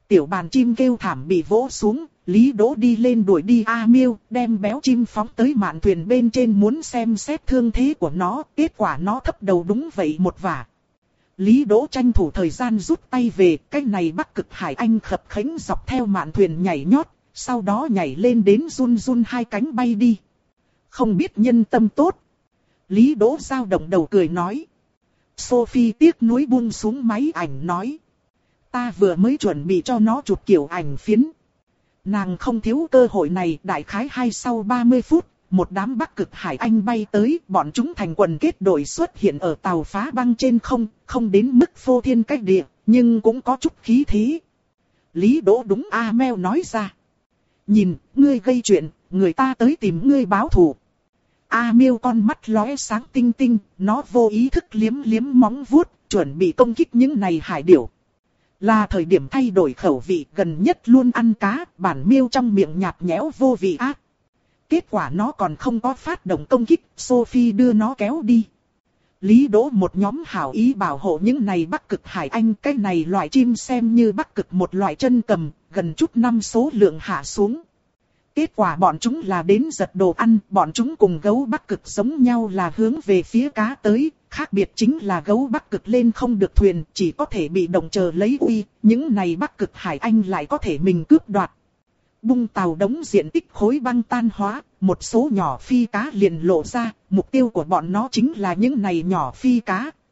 Speaker 1: Tiểu bàn chim kêu thảm bị vỗ xuống, Lý Đỗ đi lên đuổi đi A Miêu, đem béo chim phóng tới mạn thuyền bên trên muốn xem xét thương thế của nó, kết quả nó thấp đầu đúng vậy một vả. Lý Đỗ tranh thủ thời gian rút tay về, cái này Bắc Cực Hải Anh khập khếnh dọc theo mạn thuyền nhảy nhót, sau đó nhảy lên đến run run hai cánh bay đi. Không biết nhân tâm tốt. Lý Đỗ dao động đầu cười nói. Sophie tiếc nuối buông xuống máy ảnh nói. Ta vừa mới chuẩn bị cho nó chụp kiểu ảnh phiến. Nàng không thiếu cơ hội này, đại khái hai sau ba mươi phút, một đám Bắc Cực Hải Anh bay tới, bọn chúng thành quần kết đội xuất hiện ở tàu phá băng trên không, không đến mức phô thiên cách địa, nhưng cũng có chút khí thế. Lý Đỗ đúng A Meo nói ra. Nhìn, ngươi gây chuyện, người ta tới tìm ngươi báo thù. A Miêu con mắt lóe sáng tinh tinh, nó vô ý thức liếm liếm móng vuốt, chuẩn bị công kích những này hải điểu. Là thời điểm thay đổi khẩu vị, gần nhất luôn ăn cá, bản miêu trong miệng nhạt nhẽo vô vị ác. Kết quả nó còn không có phát động công kích, Sophie đưa nó kéo đi. Lý Đỗ một nhóm hảo ý bảo hộ những này Bắc Cực Hải Anh, cái này loại chim xem như Bắc Cực một loại chân cầm, gần chút năm số lượng hạ xuống. Kết quả bọn chúng là đến giật đồ ăn, bọn chúng cùng gấu Bắc Cực giống nhau là hướng về phía cá tới, khác biệt chính là gấu Bắc Cực lên không được thuyền, chỉ có thể bị động chờ lấy uy, những này Bắc Cực Hải Anh lại có thể mình cướp đoạt. Bung tàu đống diện tích khối băng tan hóa, một số nhỏ phi cá liền lộ ra, mục tiêu của bọn nó chính là những này nhỏ phi cá,